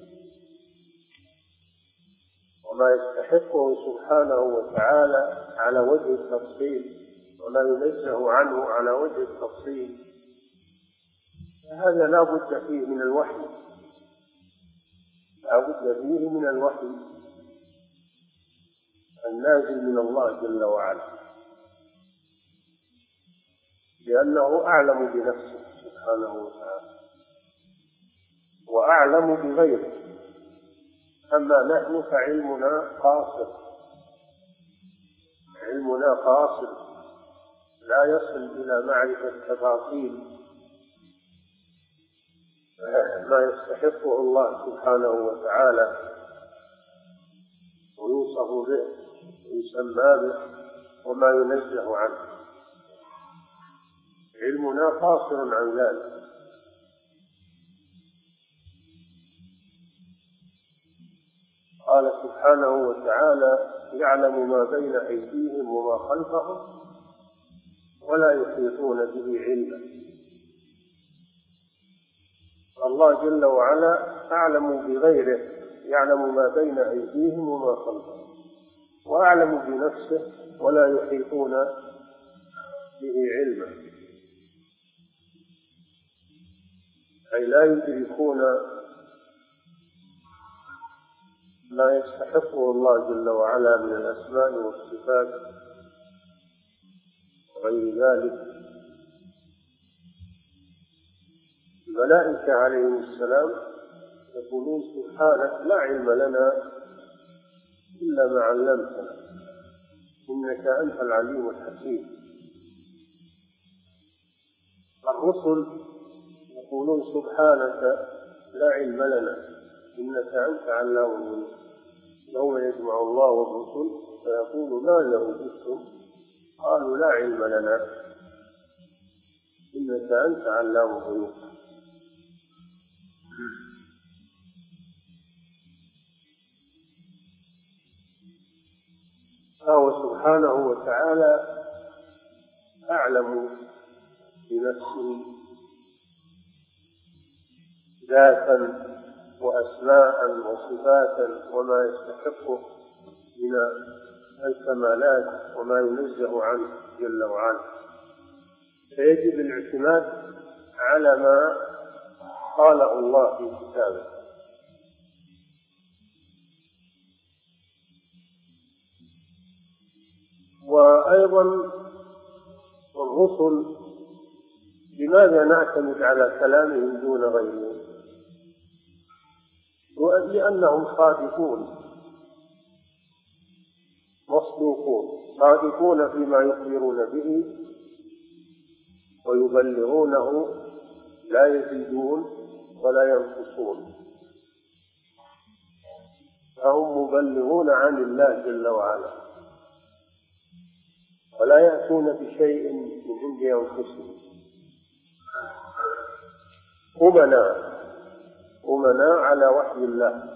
وما يستحقه سبحانه وتعالى على وجه التفصيل وما ينزه عنه على وجه التفصيل، هذا لا بد فيه من الوحي، لا بد فيه من الوحي النازل من الله جل وعلا، لأنه أعلم بنفسه سبحانه وتعالى وأعلم بغيره. أما نحن فعلمنا قاصر، علمنا قاصر لا يصل إلى معرفة تفاصيل ما يستحقه الله سبحانه وتعالى ويوصف به ويسمى به وما ينزه عنه. علمنا قاصر عن ذلك. قال سبحانه وتعالى: يعلم ما بين أيديهم وما خلفهم ولا يحيطون به علما. الله جل وعلا أعلم بغيره، يعلم ما بين أيديهم وما خلفهم، وأعلم بنفسه ولا يحيطون به علما، أي لا يدركون ما يستحقه الله جل وعلا من الأسماء والصفات وغير ذلك. الملائكة عليهم السلام يقولون: سبحانك لا علم لنا إلا ما علمتنا إنك أنت العليم الحكيم. الرسل يقولون: سبحانك لا علم لنا إنك أنت علام الغيوب. يوم يجمع الله الرسل فيقول: ماذا أجبتم؟ قالوا: لا علم لنا إنك أنت علام الغيوب. سبحانه وتعالى أعلم بنفسه ذاتا وأسماء وصفاتا وما يستحقه من الكمالات وما ينزه عنه جل وعلا، فيجب الاعتماد على ما قاله الله في كتابه. وأيضا الرسل لماذا نعتمد على كلامهم دون غيرهم؟ لأنهم صادقون مصدوقون، صادقون فيما يخبرون به ويبلغونه، لا يزيدون ولا ينقصون، فهم مبلغون عن الله جل وعلا، ولا يأتون بشيء من عند أنفسهم. أمنا أمنا على وحي الله،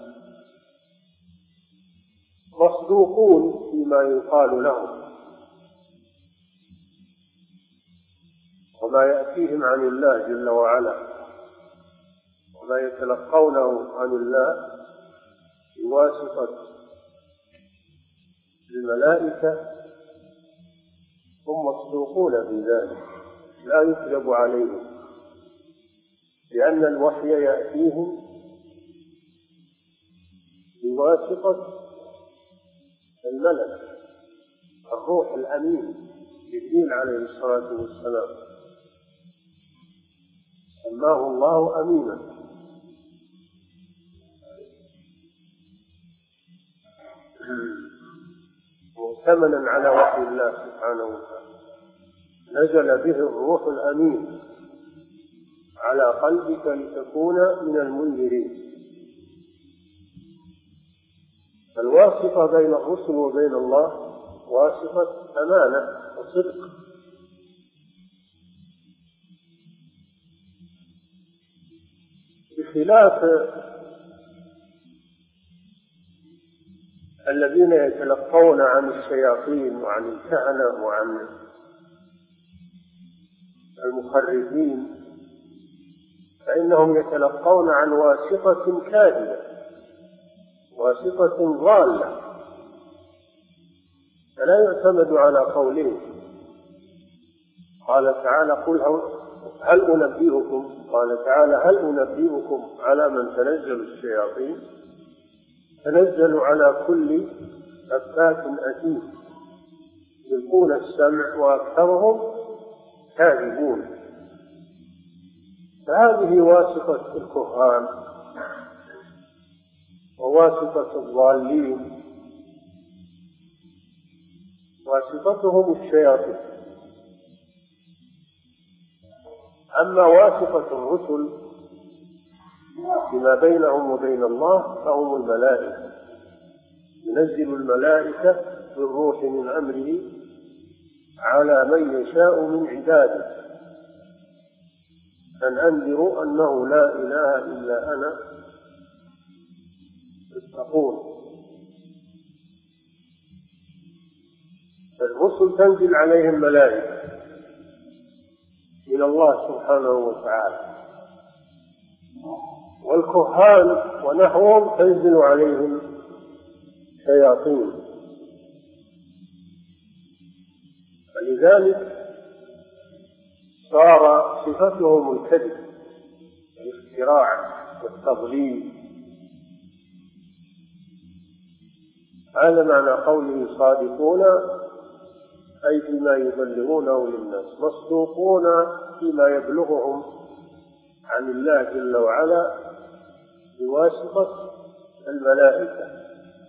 مصدوقون فيما يقال لهم وما يأتيهم عن الله جل وعلا وما يتلقونه عن الله بواسطة الملائكة، هم مصدوقون في ذلك، لا يكذب عليهم، لأن الوحي يأتيهم بواسطة الملك الروح الأمين جبريل عليه الصلاة والسلام، سماه الله أمينا. مؤتمنا على وحي الله سبحانه وتعالى، نزل به الروح الأمين على قلبك لتكون من المنذرين. الواسطة بين الرسل وبين الله واسطة أمانة وصدق، بخلاف الذين يتلقون عن الشياطين وعن الكهنة وعن المخرجين، فإنهم يتلقون عن واسطة كاذبة، واسطة ضالة، فلا يعتمد على قولهم. قال تعالى: قل هل أنبئكم قال تعالى هل أنبئكم على من تنزل الشياطين؟ تنزل على كل أفاك أثيم، يلقون السمع وأكثرهم كاذبون. فهذه واسطة الكهان وواسطة الضالين، واسطتهم الشياطين. أما واسطة الرسل فيما بينهم وبين الله فهم الملائكة، ينزل الملائكة بالروح من أمره على من يشاء من عباده، أن أنذروا أنه لا إله إلا أنا فاتقون. الرسل تنزل عليهم ملائكة من الله سبحانه وتعالى، والكهان ونحوهم تنزل عليهم شياطين. فلذلك صار صفتهم الكذب والاختراع والتضليل. هذا معنى قوله صادقون، أي فيما يبلغونه للناس، مصدوقون فيما يبلغهم عن الله جل وعلا بواسطة الملائكة.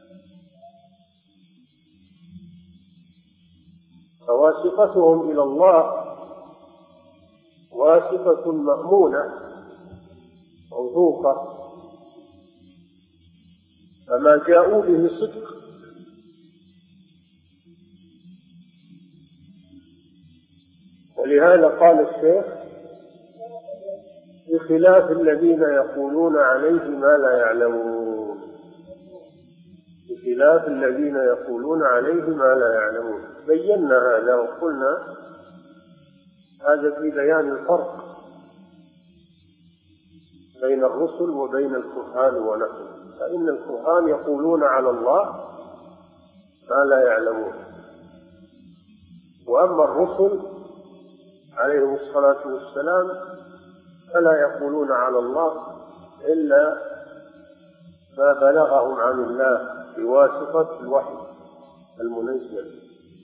فواسطتهم إلى الله واسطة مأمونة موثوقة، فما جاءوا به صدق. ولهذا قال الشيخ: بخلاف الذين يقولون عليه ما لا يعلمون. بخلاف الذين يقولون عليه ما لا يعلمون. بينا هذا وقلنا هذا في بيان الفرق بين الرسل وبين الكهان ونحوهم. فإن الكهان يقولون على الله ما لا يعلمون، وأما الرسل عليهم الصلاة والسلام فلا يقولون على الله إلا ما بلغهم عن الله بواسطة الوحي المنزل.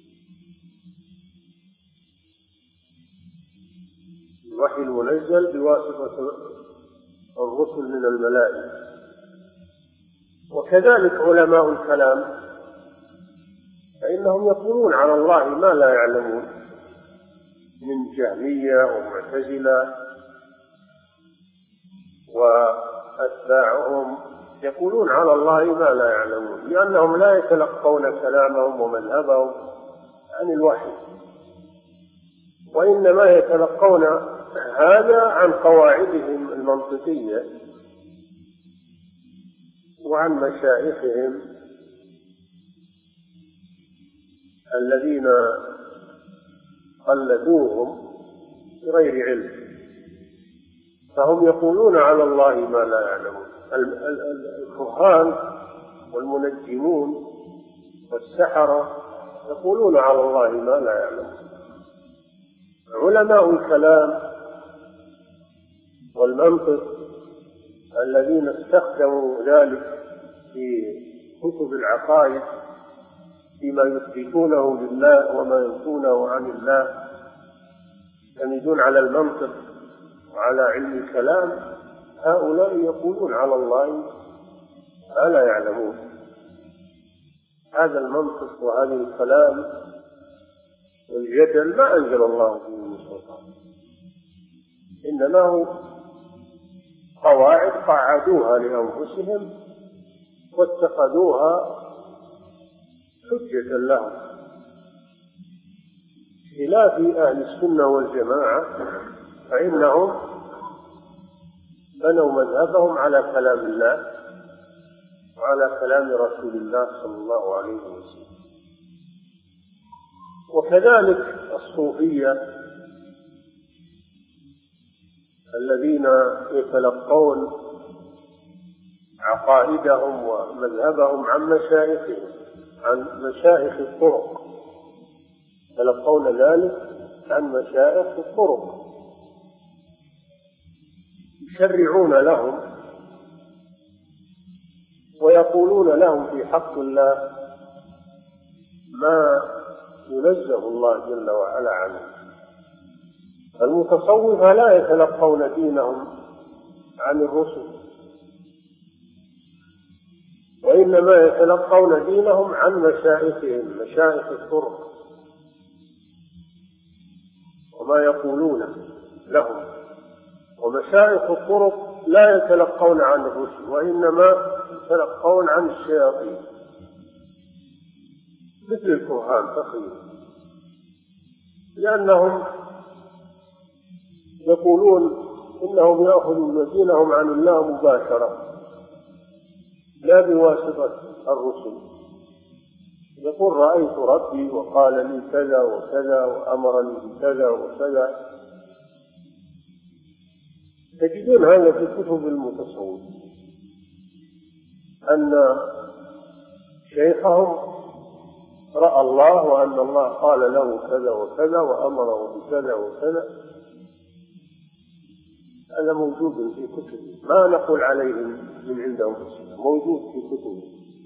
الوحي المنزل بواسطة الرسل من الملائكة. وكذلك علماء الكلام فإنهم يقولون على الله ما لا يعلمون، من جهمية ومعتزلة وأتباعهم يقولون على الله ما لا يعلمون، لأنهم لا يتلقون كلامهم ومذهبهم عن الوحي، وإنما يتلقون هذا عن قواعدهم المنطقية وعن مشايخهم الذين قلدوهم بغير علم، فهم يقولون على الله ما لا يعلمون. الكهان والمنجمون والسحرة يقولون على الله ما لا يعلمون. علماء الكلام والمنطق الذين استخدموا ذلك في كتب العقائد فيما يثبتونه لله وما ينفونه عن الله، يعتمدون على المنطق وعلى علم الكلام، هؤلاء يقولون على الله ما لا يعلمون. هذا المنطق وهذا الكلام والجدل ما أنزل الله به من سلطان، إنما هو قواعد قعدوها لأنفسهم واتخذوها حجة لهم، خلاف أهل السنة والجماعة فإنهم بنوا مذهبهم على كلام الله وعلى كلام رسول الله صلى الله عليه وسلم. وكذلك الصوفية الذين يتلقون عقائدهم ومذهبهم عن مشايخهم، عن مشايخ الطرق، يتلقون ذلك عن مشايخ الطرق، يشرعون لهم ويقولون لهم في حق الله ما ينزه الله جل وعلا عنه. المتصوفة لا يتلقون دينهم عن الرسل، وإنما يتلقون دينهم عن مشايخهم، مشايخ الطرق، وما يقولون لهم. ومشايخ الطرق لا يتلقون عن الرسل، وإنما يتلقون عن الشياطين مثل الكهان تقريبا، لأنهم يقولون إنهم يأخذون دينهم عن الله مباشرة لا بواسطة الرسل. يقول رأيت ربي وقال لي كذا وكذا وأمرني بكذا وكذا. تجدون هذا في كتب المتصوف، أن شيخهم رأى الله وأن الله قال له كذا وكذا وأمره بكذا وكذا. هذا موجود في كتب، ما نقول عليهم من عندهم، موجود في كتب.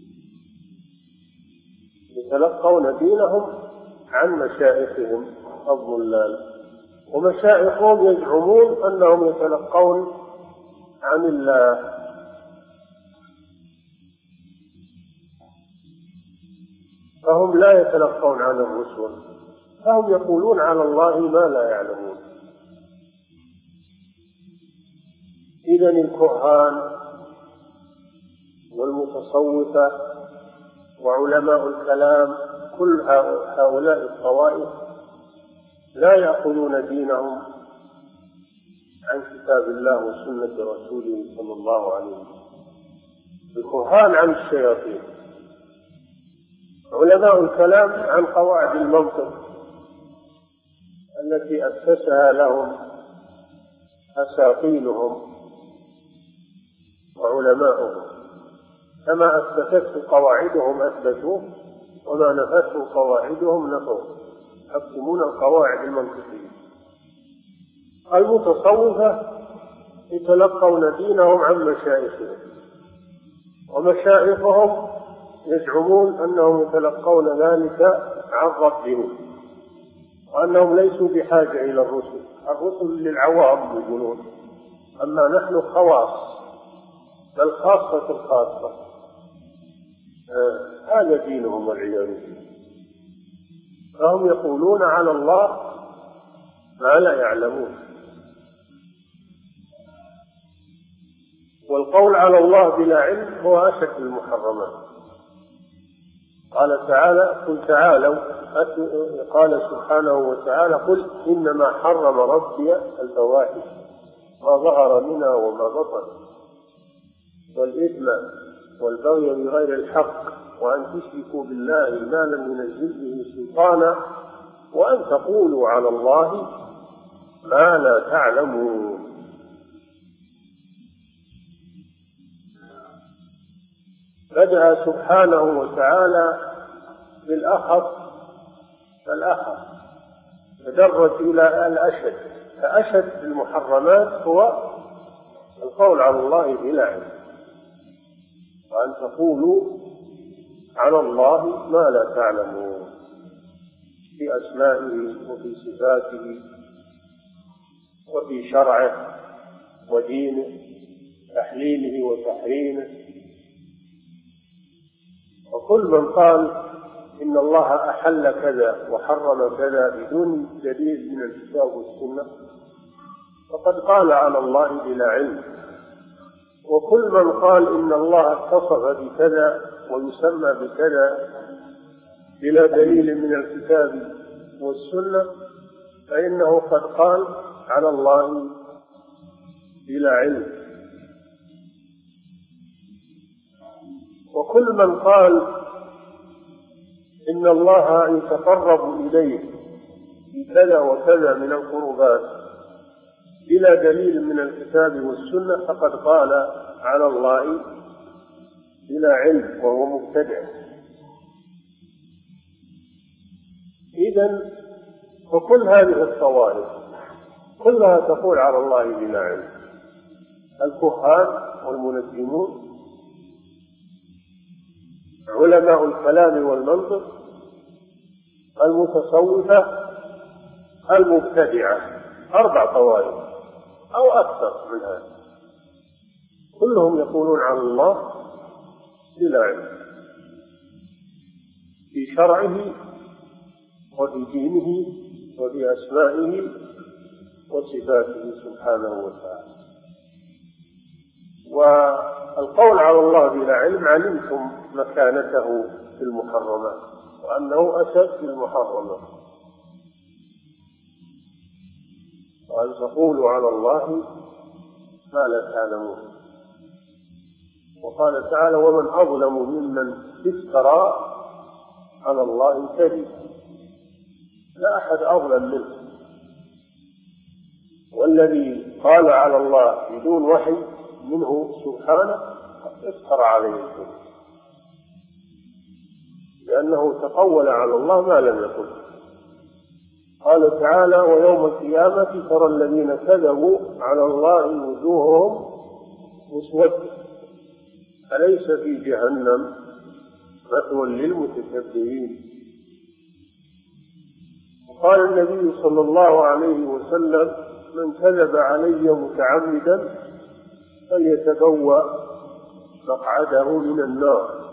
يتلقون دينهم عن مشايخهم الضلال، ومشايخهم يزعمون أنهم يتلقون عن الله. فهم لا يتلقون عن الرسل، فهم يقولون على الله ما لا يعلمون. إذن الكهان والمتصوفة وعلماء الكلام كل هؤلاء الطوائف لا يأخذون دينهم عن كتاب الله وسنة رسوله صلى الله عليه وسلم. الكهان عن الشياطين علماء الكلام عن قواعد المنطق التي أسسها لهم أساطينهم وعلماؤهم، كما أثبتته قواعدهم أثبتوه، وما نفته قواعدهم نفوه، يحكمون القواعد المنطقية. المتصوفة يتلقون دينهم عن مشايخهم، ومشايخهم يزعمون أنهم يتلقون ذلك عن ربهم، وأنهم ليسوا بحاجة إلى الرسل، الرسل للعوام يقولون، أما نحن خواص، بل خاصة الخاصة. آه. هذا دينهم والعياذ بالله. فهم يقولون على الله ما لا يعلمون. والقول على الله بلا علم هو أشد المحرمات. قال تعالى: قل تعالوا، قال سبحانه وتعالى: قل إنما حرم ربي الفواحش ما ظهر منها وما بطن والإثم والبغي بغير الحق وأن تشركوا بالله ما لم ينزل به سلطانا وأن تقولوا على الله ما لا تعلمون. بدأ سبحانه وتعالى بالأخف فالأخف، تدرج إلى الأشد، فأشد المحرمات هو القول على الله بلا علم، وأن تقولوا على الله ما لا تعلمون في أسمائه وفي صفاته وفي شرعه ودينه، تحليله وتحريمه. وكل من قال إن الله أحل كذا وحرم كذا بدون دليل من الكتاب والسنة فقد قال على الله بلا علم. وكل من قال إن الله اتصف بكذا ويسمى بكذا بلا دليل من الكتاب والسنة فإنه قد قال على الله بلا علم. وكل من قال إن الله يتقرب إليه بكذا وكذا من القربات بلا دليل من الكتاب والسنة فقد قال على الله بلا علم وهو مبتدع. إذن فكل هذه الطوائف كلها تقول على الله بلا علم، الكهان والمنجمون، علماء الكلام والمنطق، المتصوفة، المبتدعة، أربع طوائف أو أكثر من هذا، كلهم يقولون على الله بلا علم في شرعه وفي دينه وفي أسمائه وصفاته سبحانه وتعالى. والقول على الله بلا علم علمتم مكانته في المحرمات وأنه أشد في المحرمات، وأن تقولوا على الله ما لا تعلمون. وقال تعالى: ومن أظلم ممن افترى على الله كذبا، لا أحد أظلم منه. والذي قال على الله بدون وحي منه سبحانه افترى عليه الكذب، لأنه تقول على الله ما لم يقل. قال تعالى: ويوم القيامة ترى الذين كذبوا على الله وجوههم مسودة أليس في جهنم مثوى للمتكبرين. وقال النبي صلى الله عليه وسلم: من كذب علي متعمدا فليتبوأ مقعده من النار.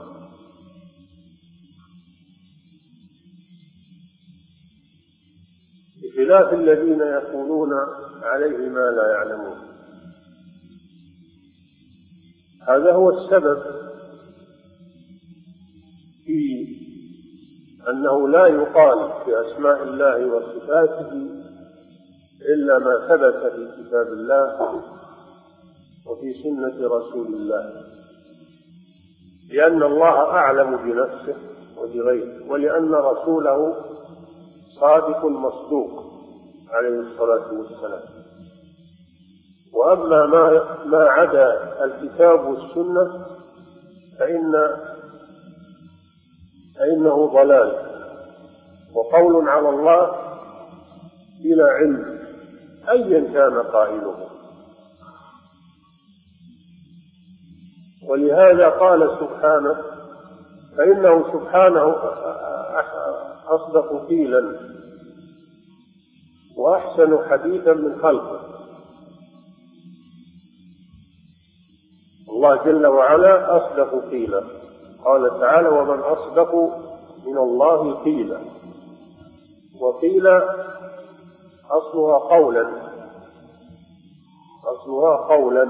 بخلاف الذين يقولون عليه ما لا يعلمون. هذا هو السبب في أنه لا يقال في أسماء الله وصفاته إلا ما ثبت في كتاب الله وفي سنة رسول الله، لأن الله أعلم بنفسه ولغيره، ولأن رسوله صادق مصدوق عليه الصلاة والسلام. وأما ما ما عدا الكتاب والسنة فإن فإنه ضلال وقول على الله بلا علم أيا كان قائله. ولهذا قال سبحانه فإنه سبحانه أصدق قيلا وأحسن حديثا من خلقه. الله جل وعلا أصدق قيلا، قال تعالى ومن أصدق من الله قيلا. وقيل أصلها قولا أصلها قولا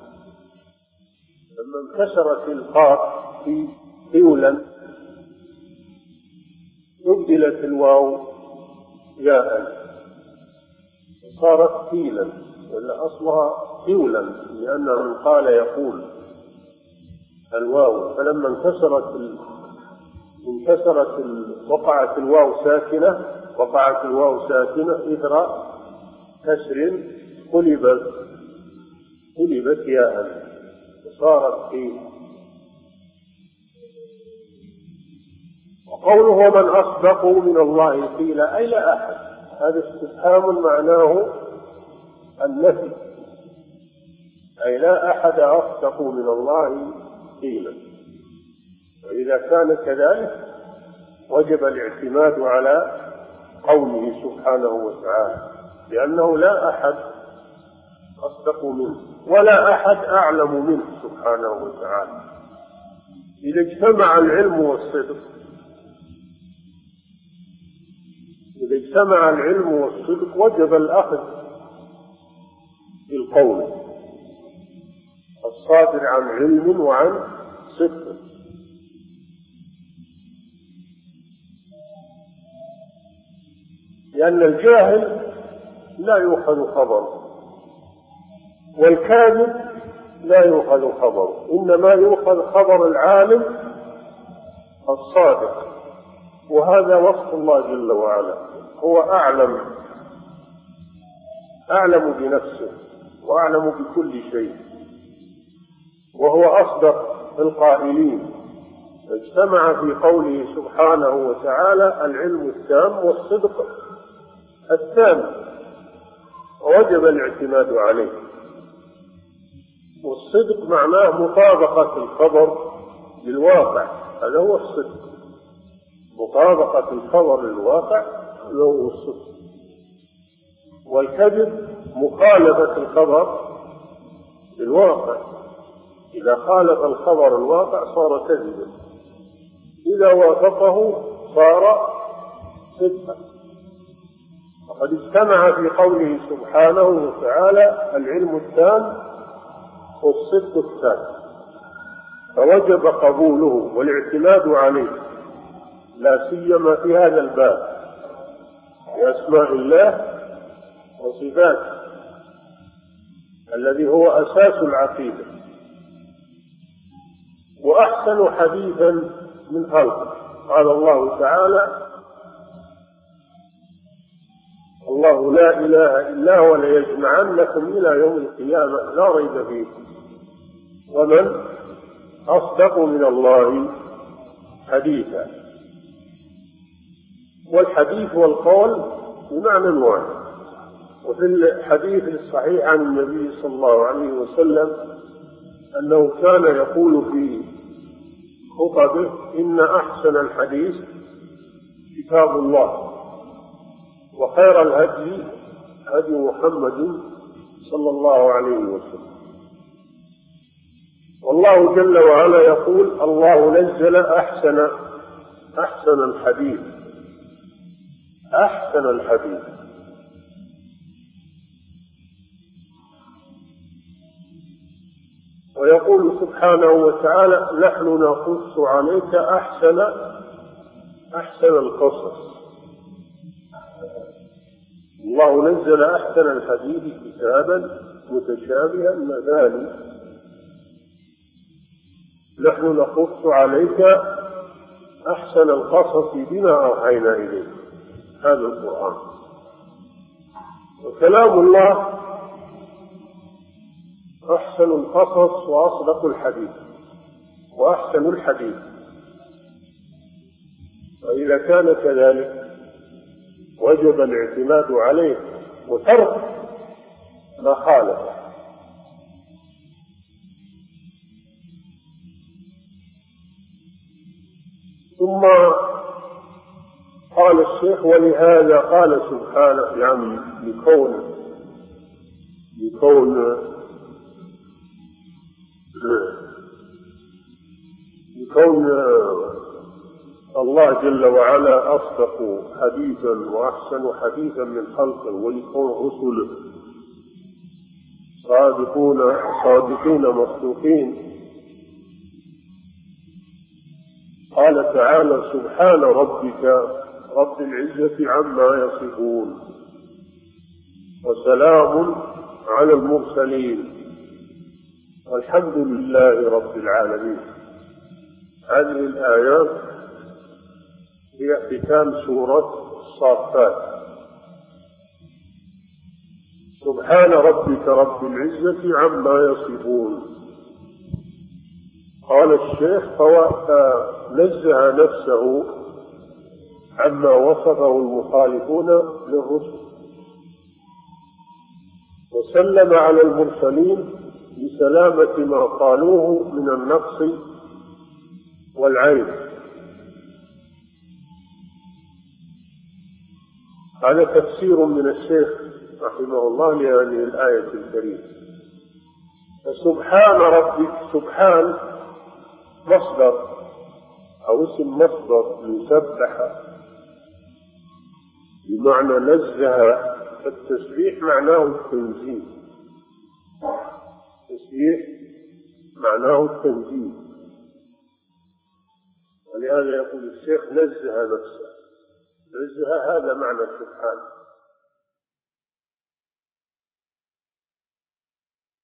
لما انكسرت القاف في قولا أبدلت الواو ياء صارت قيلا، ولا أصلها قولا لأنه من قال يقول الواو، فلما انكسرت ال... انكسرت ال... وقعت الواو ساكنة وقعت الواو ساكنة إثر كسر قلبت قلبت ياء وصارت قيلا. وقوله ومن أصدق من الله قيلا أي لا أحد، هذا استفهام معناه النفي، أي لا أحد أصدق من الله قيلا. وإذا كان كذلك وجب الاعتماد على قوله سبحانه وتعالى، لأنه لا أحد أصدق منه ولا أحد أعلم منه سبحانه وتعالى. إذا اجتمع العلم والصدق إذا اجتمع العلم والصدق وجب الأخذ بالقول الصادر عن علم وعن صدق. لأن الجاهل لا يؤخذ خبره والكاذب لا يؤخذ خبره، إنما يؤخذ خبر العالم الصادق، وهذا وصف الله جل وعلا، هو أعلم أعلم بنفسه وأعلم بكل شيء، وهو أصدق القائلين. اجتمع في قوله سبحانه وتعالى العلم التام والصدق التام، ووجب الاعتماد عليه. والصدق معناه مطابقة الخبر للواقع، هذا هو الصدق، مطابقة الخبر للواقع هذا هو الصدق. والكذب مخالفة الخبر للواقع، إذا خالف الخبر الواقع صار كذبا، إذا وافقه صار صدقا. وقد اجتمع في قوله سبحانه وتعالى العلم التام والصدق التام، فوجب قبوله والاعتماد عليه، لا سيما في هذا الباب بأسماء الله وصفاته الذي هو أساس العقيدة. وأحسن حديثا من خلقه، قال الله تعالى الله لا إله إلا هو ليجمعنكم إلى يوم القيامة لا ريب فيه، ومن أصدق من الله حديثا. والحديث والقول بمعنى واحد. وفي الحديث الصحيح عن النبي صلى الله عليه وسلم أنه كان يقول في خطبه إن أحسن الحديث كتاب الله، وخير الهدي هدي محمد صلى الله عليه وسلم. والله جل وعلا يقول الله نزل أحسن أحسن الحديث أحسن الحديث ويقول سبحانه وتعالى نحن نقص عليك أحسن أحسن القصص. الله نزل أحسن الحديث كتابا متشابها مثاني، نحن نقص عليك أحسن القصص بما أوحينا إليك، هذا القرآن. وكلام الله أحسن القصص وأصدق الحديث وأحسن الحديث. وإذا كان كذلك وجب الاعتماد عليه وترك ما خالف. ثم قال الشيخ: ولهذا قال سبحانه، يعني لكون لكون لكون الله جل وعلا أصدق حديثا وأحسن حديثا من خلقه، ولكون رسله صادقون صادقين مصدوقين. قال تعالى: سبحان ربك رب العزة عما يصفون وسلام على المرسلين والحمد لله رب العالمين. هذه الآيات هي ختام سورة الصافات. سبحان ربك رب العزة عما يصفون. قال الشيخ: فنزه نفسه عما وصفه المخالفون للرسل، وسلم على المرسلين بسلامة ما قالوه من النقص والعيب. هذا تفسير من الشيخ رحمه الله لهذه الآية الكريمة. فسبحان ربك، سبحان مصدر أو اسم مصدر يسبح بمعنى نزه. فالتسبيح معناه التنزيه، التسبيح معناه التنزيه، ولهذا يقول الشيخ: نزه نفسه. نزه هذا معنى سبحان.